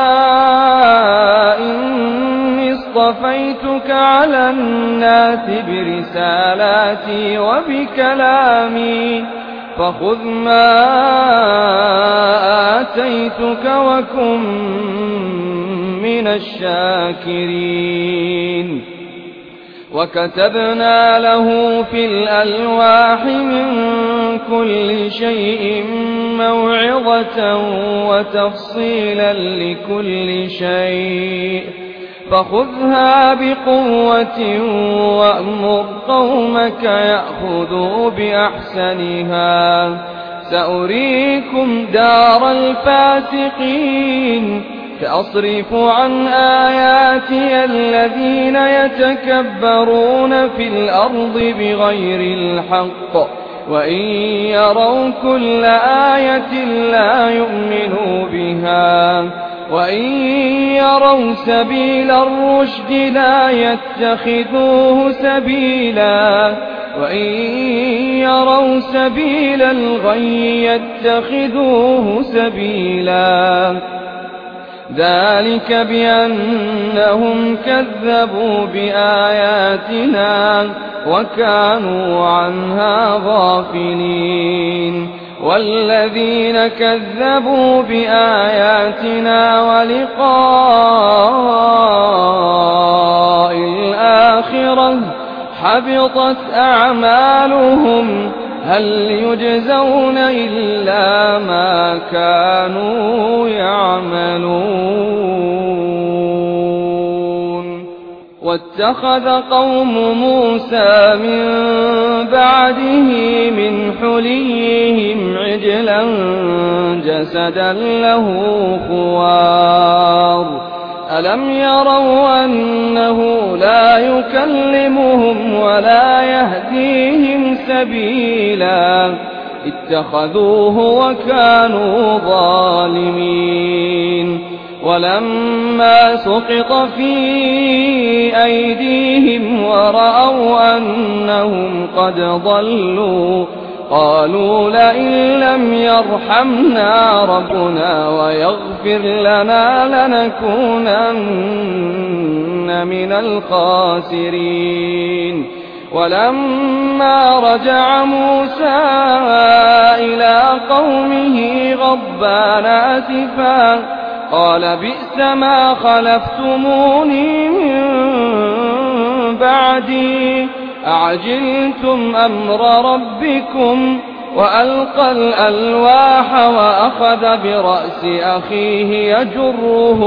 إني اصطفيتك على الناس برسالاتي وبكلامي فخذ ما آتيتك وكن من الشاكرين وكتبنا له في الألواح من كل شيء موعظة وتفصيلا لكل شيء فخذها بقوة وأمر قومك يأخذوا بأحسنها سأريكم دار الفاسقين سأصرف عن آياتي الذين يتكبرون في الأرض بغير الحق وإن يروا كل آية لا يؤمنوا بها وإن يروا سبيل الرشد لا يتخذوه سبيلا وإن يروا سبيل الغي يتخذوه سبيلا ذلك بأنهم كذبوا بآياتنا وكانوا عنها غافلين والذين كذبوا بآياتنا ولقاء الآخرة حبطت أعمالهم هل يجزون إلا ما كانوا يعملون واتخذ قوم موسى من بعده من حليهم عجلا جسدا له خوار ألم يروا أنه لا يكلمهم ولا يهديهم سبيلا اتخذوه وكانوا ظالمين ولما سقط في أيديهم ورأوا أنهم قد ضلوا قالوا لئن لم يرحمنا ربنا ويغفر لنا لنكونن من الخاسرين ولما رجع موسى إلى قومه غضبان آسفا قال بئس ما خلفتموني من بعدي أعجلتم أمر ربكم وألقى الألواح وأخذ برأس أخيه يجره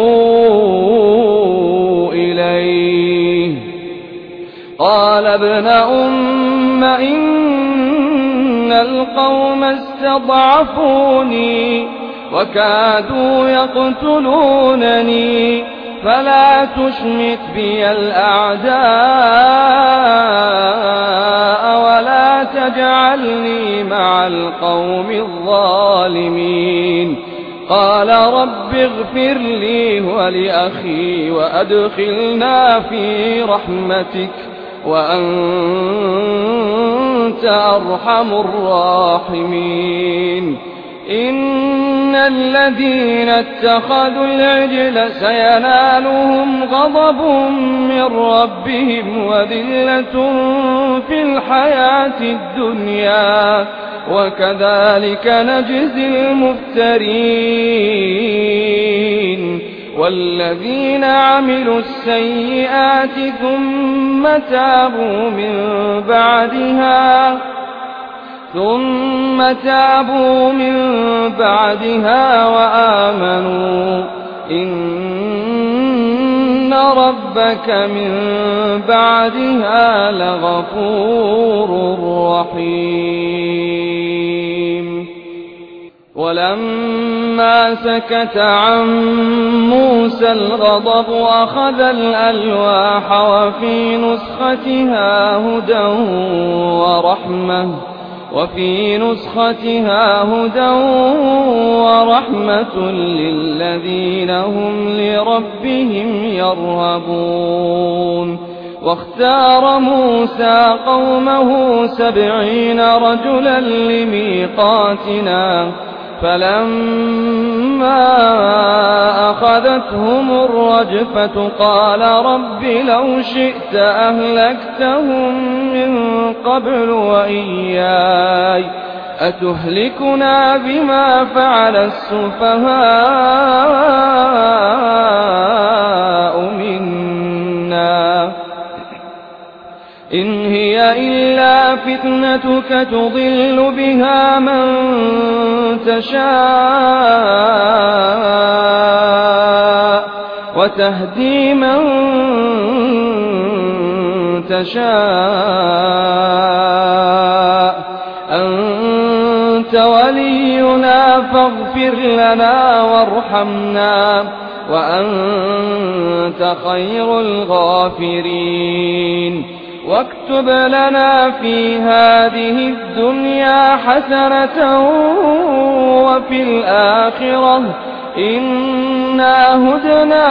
إليه قال ابن أم إن القوم استضعفوني وكادوا يقتلونني فلا تشمت بي الأعداء ولا تجعلني مع القوم الظالمين قال رب اغفر لي ولأخي وأدخلنا في رحمتك وأنت أرحم الراحمين إن الذين اتخذوا العجل سينالهم غضب من ربهم وذلة في الحياة الدنيا وكذلك نجزي المفترين والذين عملوا السيئات ثم تابوا من بعدها وآمنوا إن ربك من بعدها لغفور رحيم. ولما سكت عن موسى الغضب أخذ الألواح وفي نسختها هدى ورحمة للذين هم لربهم يرهبون. واختار موسى قومه 70 رجلا لميقاتنا فلما أخذتهم الرجفة قال رب لو شئت أهلكتهم من قبل وإياي أتهلكنا بما فعل السفهاء منا إن هي إلا فتنتك تضل بها من تشاء وتهدي من تشاء أنت ولينا فاغفر لنا وارحمنا وأنت خير الغافرين. واكتب لنا في هذه الدنيا حسنة وفي الآخرة إنا هدنا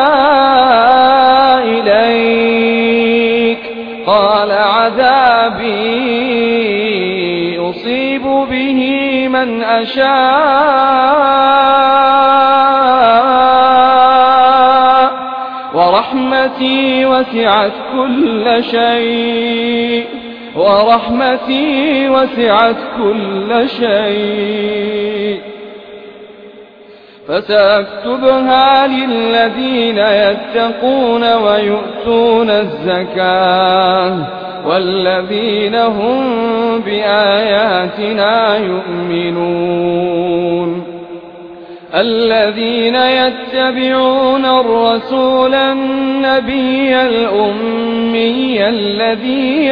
إليك قال عذابي أصيب به من أشاء ورحمتي وسعت كل شيء فسأكتبها للذين يتقون ويؤتون الزكاة والذين هم بآياتنا يؤمنون. الذين يتبعون الرسول النبي الأمي الذي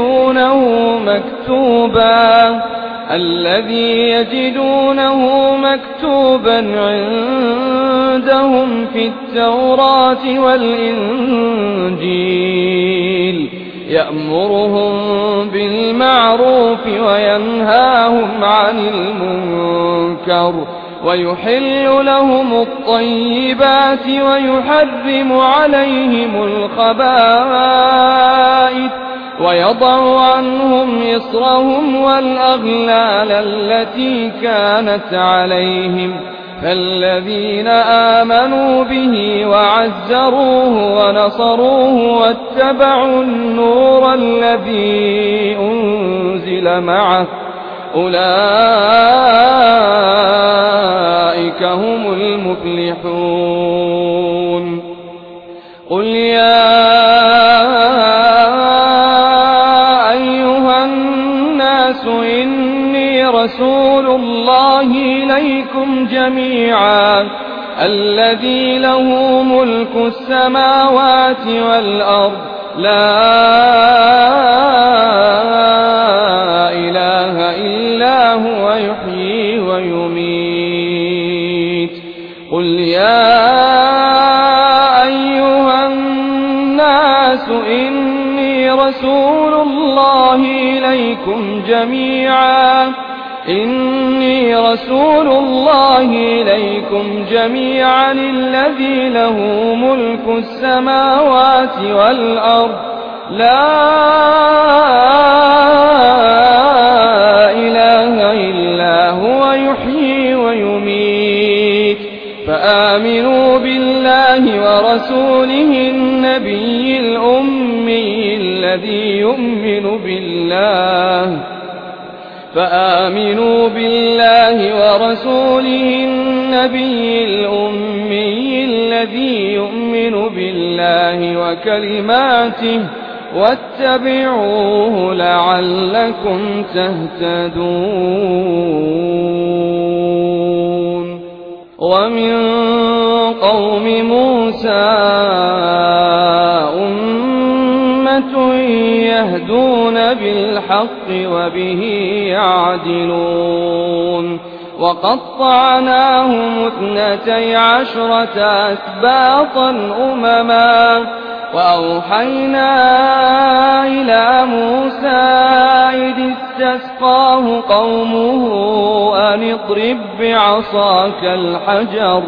يجدونه مكتوبا عندهم في التوراة والإنجيل يأمرهم بالمعروف وينهاهم عن المنكر ويحل لهم الطيبات ويحرم عليهم الخبائث ويضع عنهم إصرهم والأغلال التي كانت عليهم فالذين آمنوا به وعزروه ونصروه واتبعوا النور الذي أنزل معه أولئك هم المفلحون. قل يا أيها الناس إني رسول الله إليكم جميعا الذي له ملك السماوات والأرض لا إله إلا هو يحيي ويميت. قل يا أيها الناس إني رسول الله إليكم جميعا الذي له ملك السماوات والأرض لا إله إلا هو يحيي ويميت. ورسوله النبي الأمي الذي يؤمن بالله فآمنوا بالله ورسوله النبي الأمي الذي يؤمن بالله وكلماته واتبعوه لعلكم تهتدون. ومن قوم موسى أمة يهدون بالحق وبه يعدلون. وقطعناهم 12 أسباطا أمما وأوحينا إلى موسى إذ استسقاه قومه أن اضرب بعصاك الحجر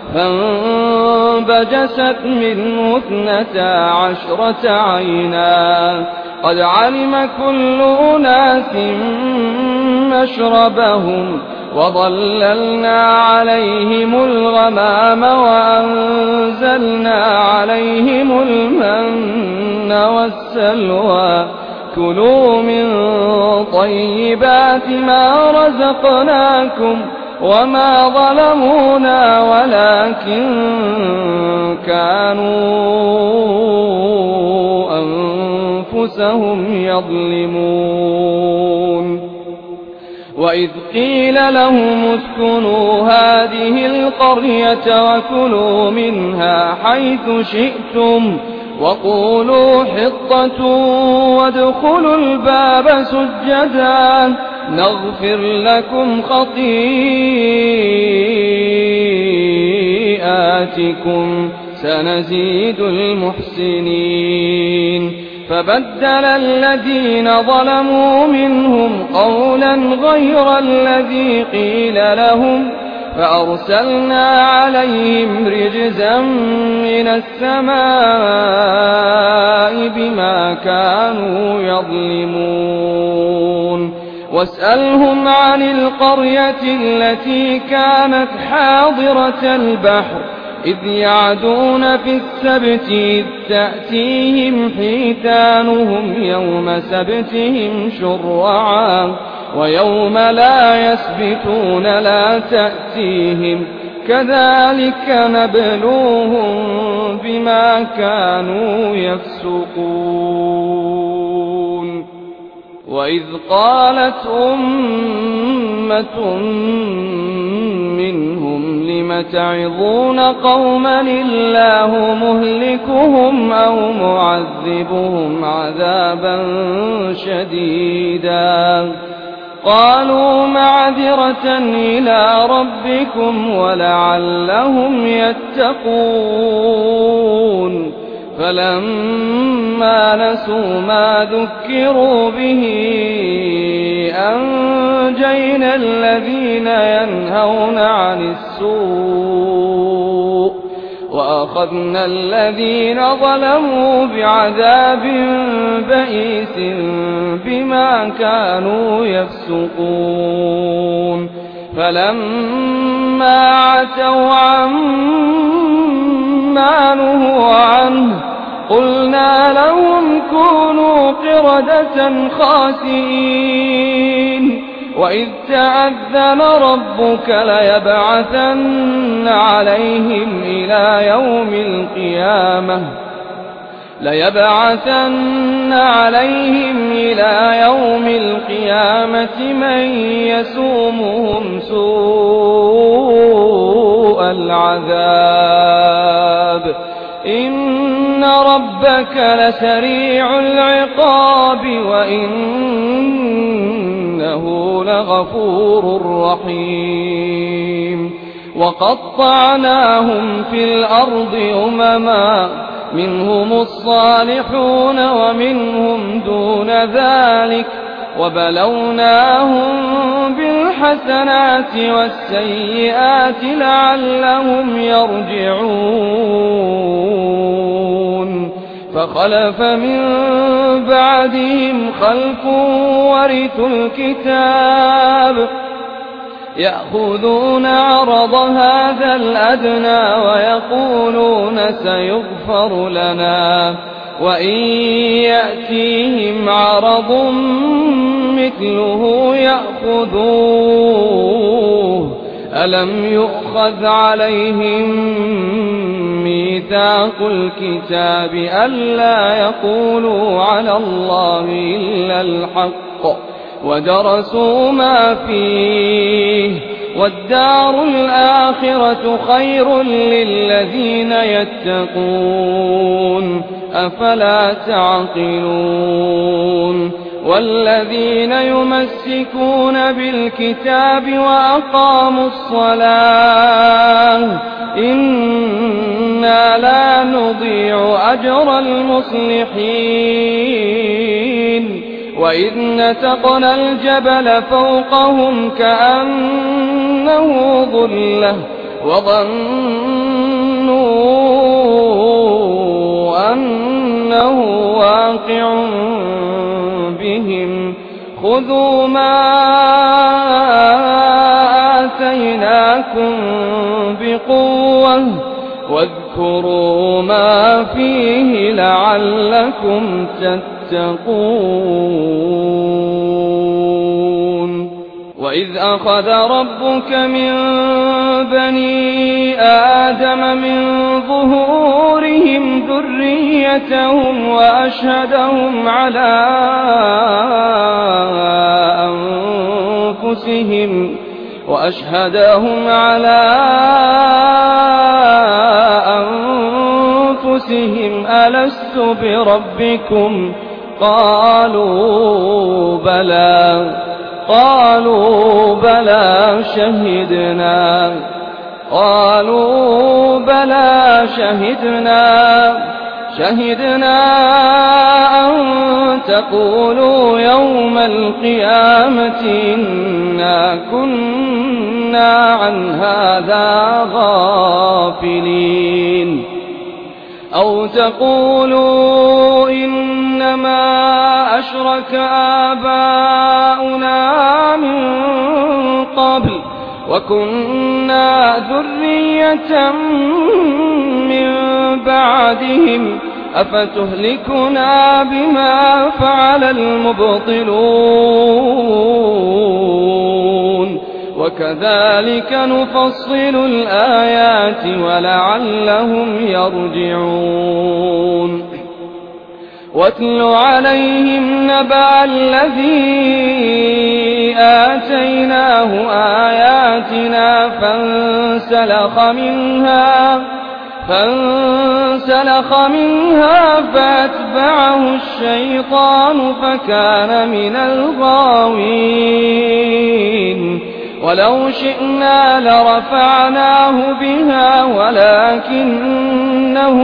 فانبجست منه 12 عينا قد علم كل أناس مشربهم وظللنا عليهم الغمام وأنزلنا عليهم المن والسلوى كلوا من طيبات ما رزقناكم وما ظلمونا ولكن كانوا أنفسهم يظلمون. وإذ قيل لهم اسكنوا هذه القرية وكلوا منها حيث شئتم وقولوا حطة وادخلوا الباب سجدا نغفر لكم خطيئاتكم سنزيد المحسنين. فبدل الذين ظلموا منهم قولا غير الذي قيل لهم فأرسلنا عليهم رجزا من السماء بما كانوا يظلمون. واسألهم عن القرية التي كانت حاضرة البحر إذ يعدون في السبت إذ تأتيهم حيتانهم يوم سبتهم شرعا ويوم لا يسبتون لا تأتيهم كذلك نبلوهم بما كانوا يفسقون. وإذ قالت أمة منهم لم تعظون قوما الله مهلكهم أو معذبهم عذابا شديدا قالوا معذرة إلى ربكم ولعلهم يتقون. فلما نسوا ما ذكروا به أنجينا الذين ينهون عن السوء وأخذنا الذين ظلموا بعذاب بئيس بما كانوا يفسقون. فلما عتوا عما نهوا عنه قلنا لهم كونوا قردة خاسئين. وإذ تأذن ربك ليبعثن عليهم إلى يوم القيامة من يسومهم سوء العذاب إن ربك لسريع العقاب وإنه لغفور رحيم. وقطعناهم في الأرض أمما منهم الصالحون ومنهم دون ذلك وبلوناهم بالحسنات والسيئات لعلهم يرجعون. فخلف من بعدهم خلف ورثوا الكتاب يأخذون عرض هذا الأدنى ويقولون سيغفر لنا، وإن يأتيهم عرض مثله يأخذوه. ألم يؤخذ عليهم ميثاق الكتاب ألا يقولوا على الله إلا الحق ودرسوا ما فيه، والدار الآخرة خير للذين يتقون، أفلا تعقلون؟ والذين يمسكون بالكتاب وأقاموا الصلاة إنا لا نضيع أجر المصلحين. وإذ نتقنا الجبل فوقهم كأنه ظلة وظنوا أنه واقع بهم خذوا ما آتيناكم بقوة واذكروا ما فيه لعلكم تتقون. وإذ أخذ ربك من بني آدم من ظهورهم ذريتهم وأشهدهم على أنفسهم ألست بربكم؟ قالوا بلى شهدنا. قالوا بلى شهدنا أن تقولوا يوم القيامة إنا كنا عن هذا غافلين، أو تقولوا إنما أشرك آباؤنا من قبل وكنا ذرية من بعدهم أفتهلكنا بما فعل المبطلون. وكذلك نفصل الآيات ولعلهم يرجعون. واتل عليهم نبأ الذي آتيناه آياتنا فانسلخ منها فأتبعه الشيطان فكان من الغاوين. ولو شئنا لرفعناه بها ولكنه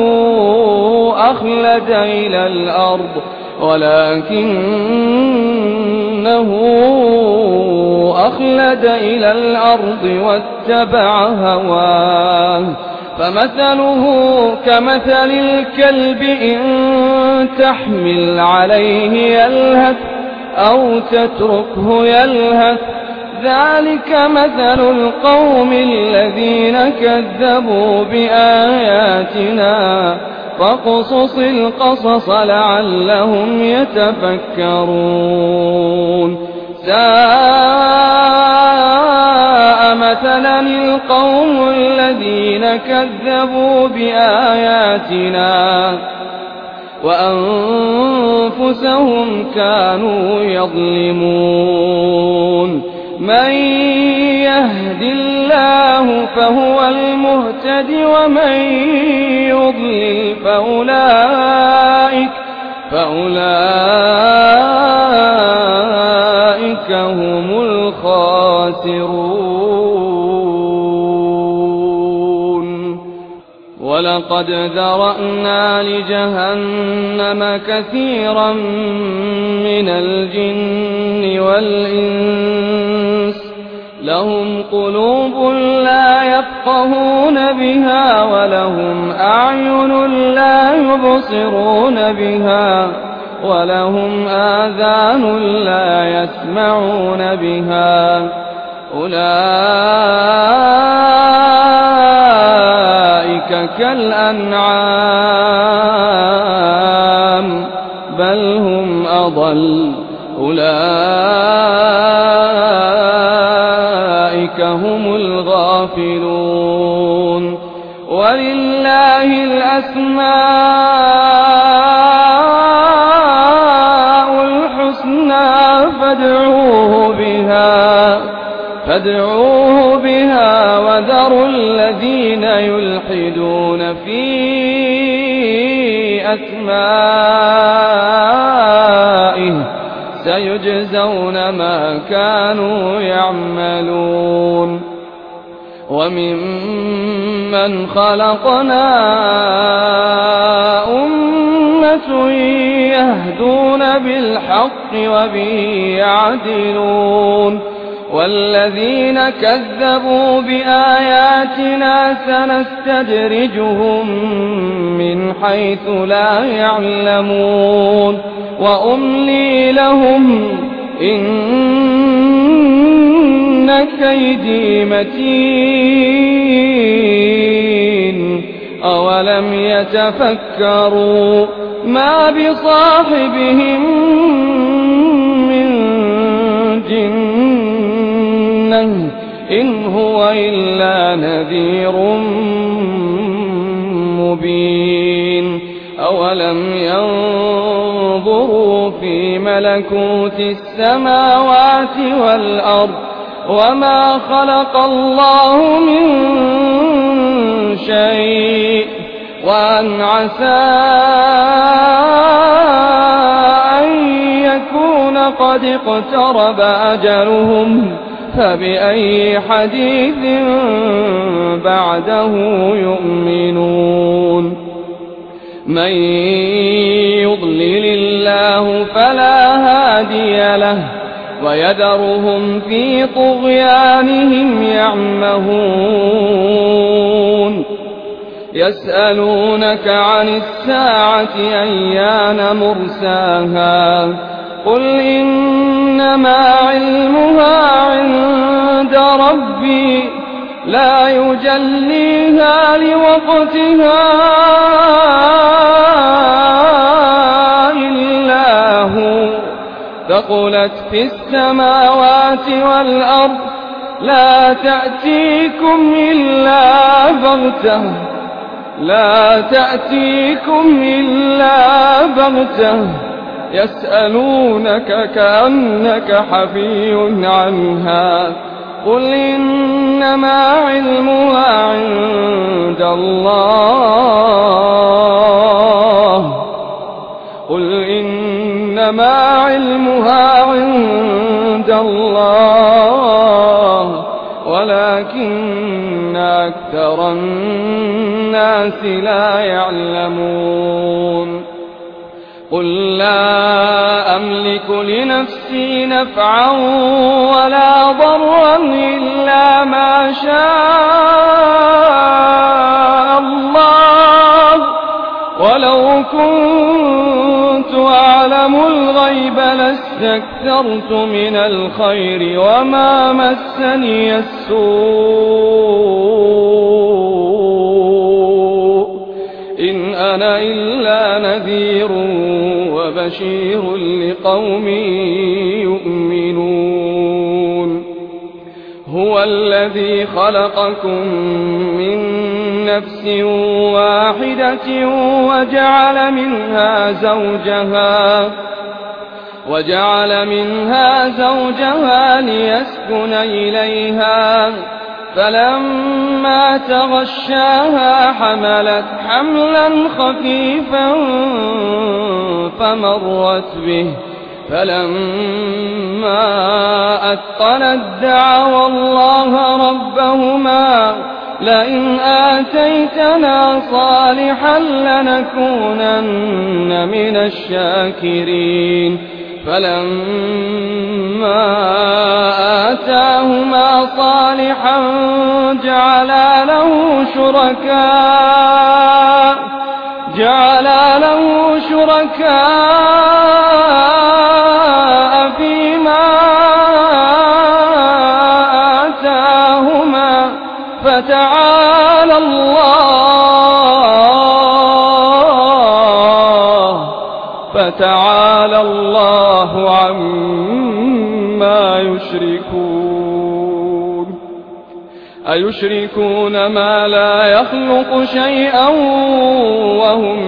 أخلد إلى الأرض واتبع هواه، فمثله كمثل الكلب إن تحمل عليه يلهث أو تتركه يلهث، ذلك مثل القوم الذين كذبوا بآياتنا، فاقصص القصص لعلهم يتفكرون. ساء مثلا القوم الذين كذبوا بآياتنا وأنفسهم كانوا يظلمون. من يهد الله فهو المهتد ومن يضلل فأولئك هم الخاسرون. ولقد ذرأنا لجهنم كثيرا من الجن والإنس لهم قلوب لا يفقهون بها ولهم أعين لا يبصرون بها ولهم آذان لا يسمعون بها أولئك كالأنعام بل هم أضل أولئك هم الغافلون ولله الأسماء الحسنى فادعوه بها وذروا الذين يلحدون في أسمائه سيجزون ما كانوا يعملون وممن خلقنا أمة يهدون بالحق وبه يعدلون والذين كذبوا بآياتنا سنستدرجهم من حيث لا يعلمون وأملي لهم إن كيدي متين أولم يتفكروا ما بصاحبهم من جنة إن هو إلا نذير مبين أولم ينظروا في ملكوت السماوات والأرض وما خلق الله من شيء وأن عسى أن يكون قد اقترب أجلهم فبأي حديث بعده يؤمنون من يضلل الله فلا هادي له ويذرهم في طغيانهم يعمهون يسألونك عن الساعة أيان مرساها قل إنما علمها عند ربي لا يجليها لوقتها إلا هو ثقلت في السماوات والأرض لا تأتيكم إلا بغتة يسألونك كأنك حفي عنها قل إنما علمها عند الله ولكن أكثر الناس لا يعلمون قل لا أملك لنفسي نفعا ولا ضرا إلا ما شاء الله ولو كنت أعلم الغيب لاستكثرت من الخير وما مسني السوء إن أنا إلا نذير وبشير لقوم يؤمنون هو الذي خلقكم من نفس واحدة وجعل منها زوجها ليسكن إليها فلما تغشاها حملت حملا خفيفا فمرت به فلما أثقلت دعوا الله ربهما لئن آتيتنا صالحا لنكونن من الشاكرين فلما آتاهما صالحا جعلا له شركاء فيما فتعالى الله عما يشركون أيشركون ما لا يخلق شيئا وهم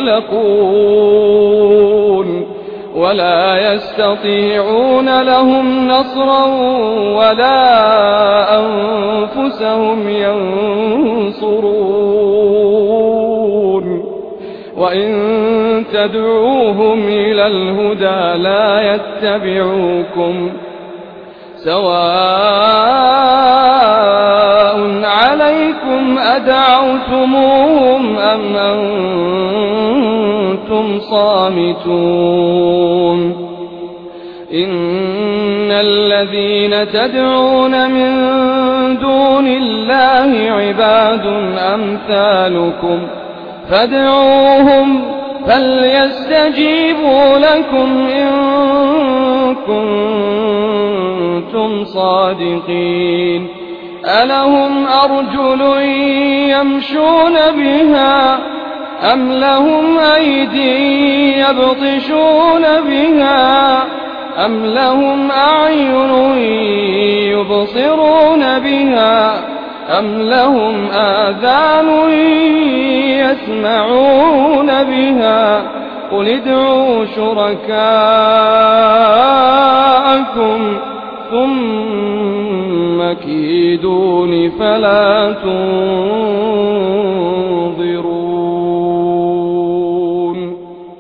يخلقون ولا يستطيعون لهم نصرا ولا أنفسهم ينصرون وإن تدعوهم إلى الهدى لا يتبعوكم سواء عليكم أدعوتموهم أم أنتم صامتون إن الذين تدعون من دون الله عباد أمثالكم فادعوهم فليستجيبوا لكم إن كنتم صادقين ألهم أرجل يمشون بها أم لهم أيدي يبطشون بها أم لهم أعين يبصرون بها أم لهم آذان يسمعون بها قل ادعوا شركاءكم ثم كيدون فلا تنظرون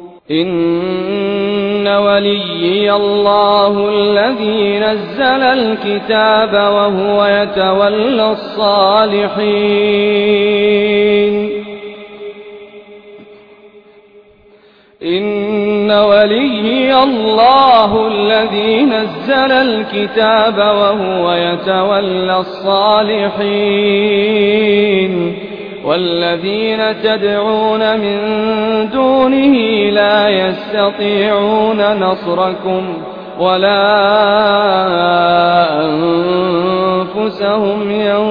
إن وليي الله الذي نزل الكتاب وهو يتولى الصالحين إن وليي الله الذي نزل الكتاب وهو يتولى الصالحين والذين تدعون من دونه لا يستطيعون نصركم ولا أنفسهم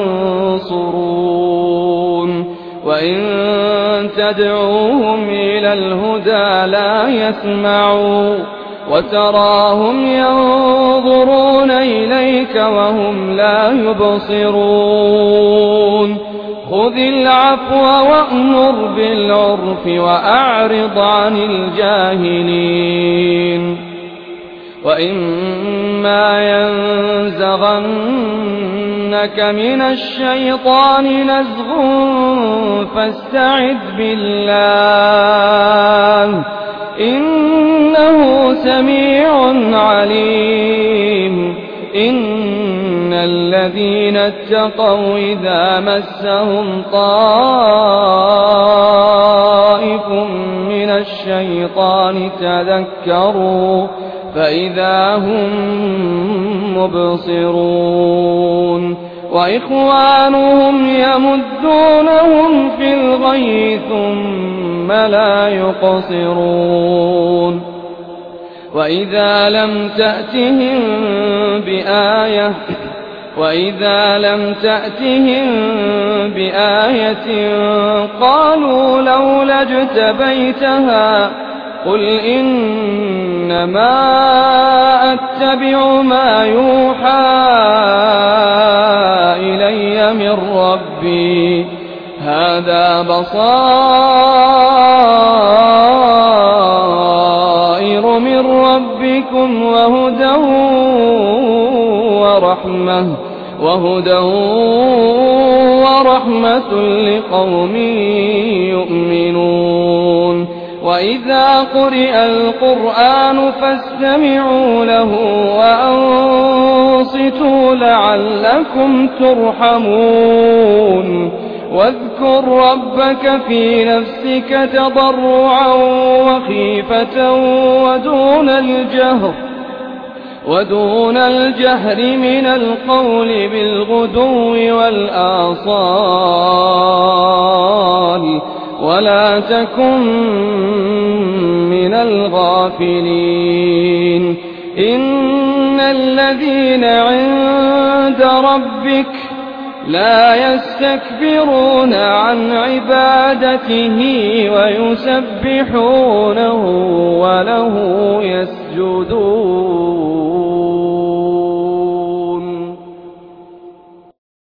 ينصرون وإن تدعوهم إلى الهدى لا يسمعوا وتراهم ينظرون إليك وهم لا يبصرون خذ العفو وأمر بالعرف وأعرض عن الجاهلين وإما ينزغنك من الشيطان نزغ فاستعذ بالله إنه سميع عليم إن الذين اتقوا إذا مسهم طائف من الشيطان تذكروا فإذا هم مبصرون وإخوانهم يمدونهم في الغي ثم لا يقصرون وإذا لم تأتهم بآية قالوا لولا اجتبيتها قل إنما أتبع ما يوحى إلي من ربي هذا بصائر من ربكم وهدى ورحمة لقوم يؤمنون وإذا قرئ القرآن فاستمعوا له وأنصتوا لعلكم ترحمون واذكر ربك في نفسك تضرعا وخيفة ودون الجهر من القول بالغدو والآصال ولا تكن من الغافلين إن الذين عند ربك لا يستكبرون عن عبادته ويسبحونه وله يسجدون.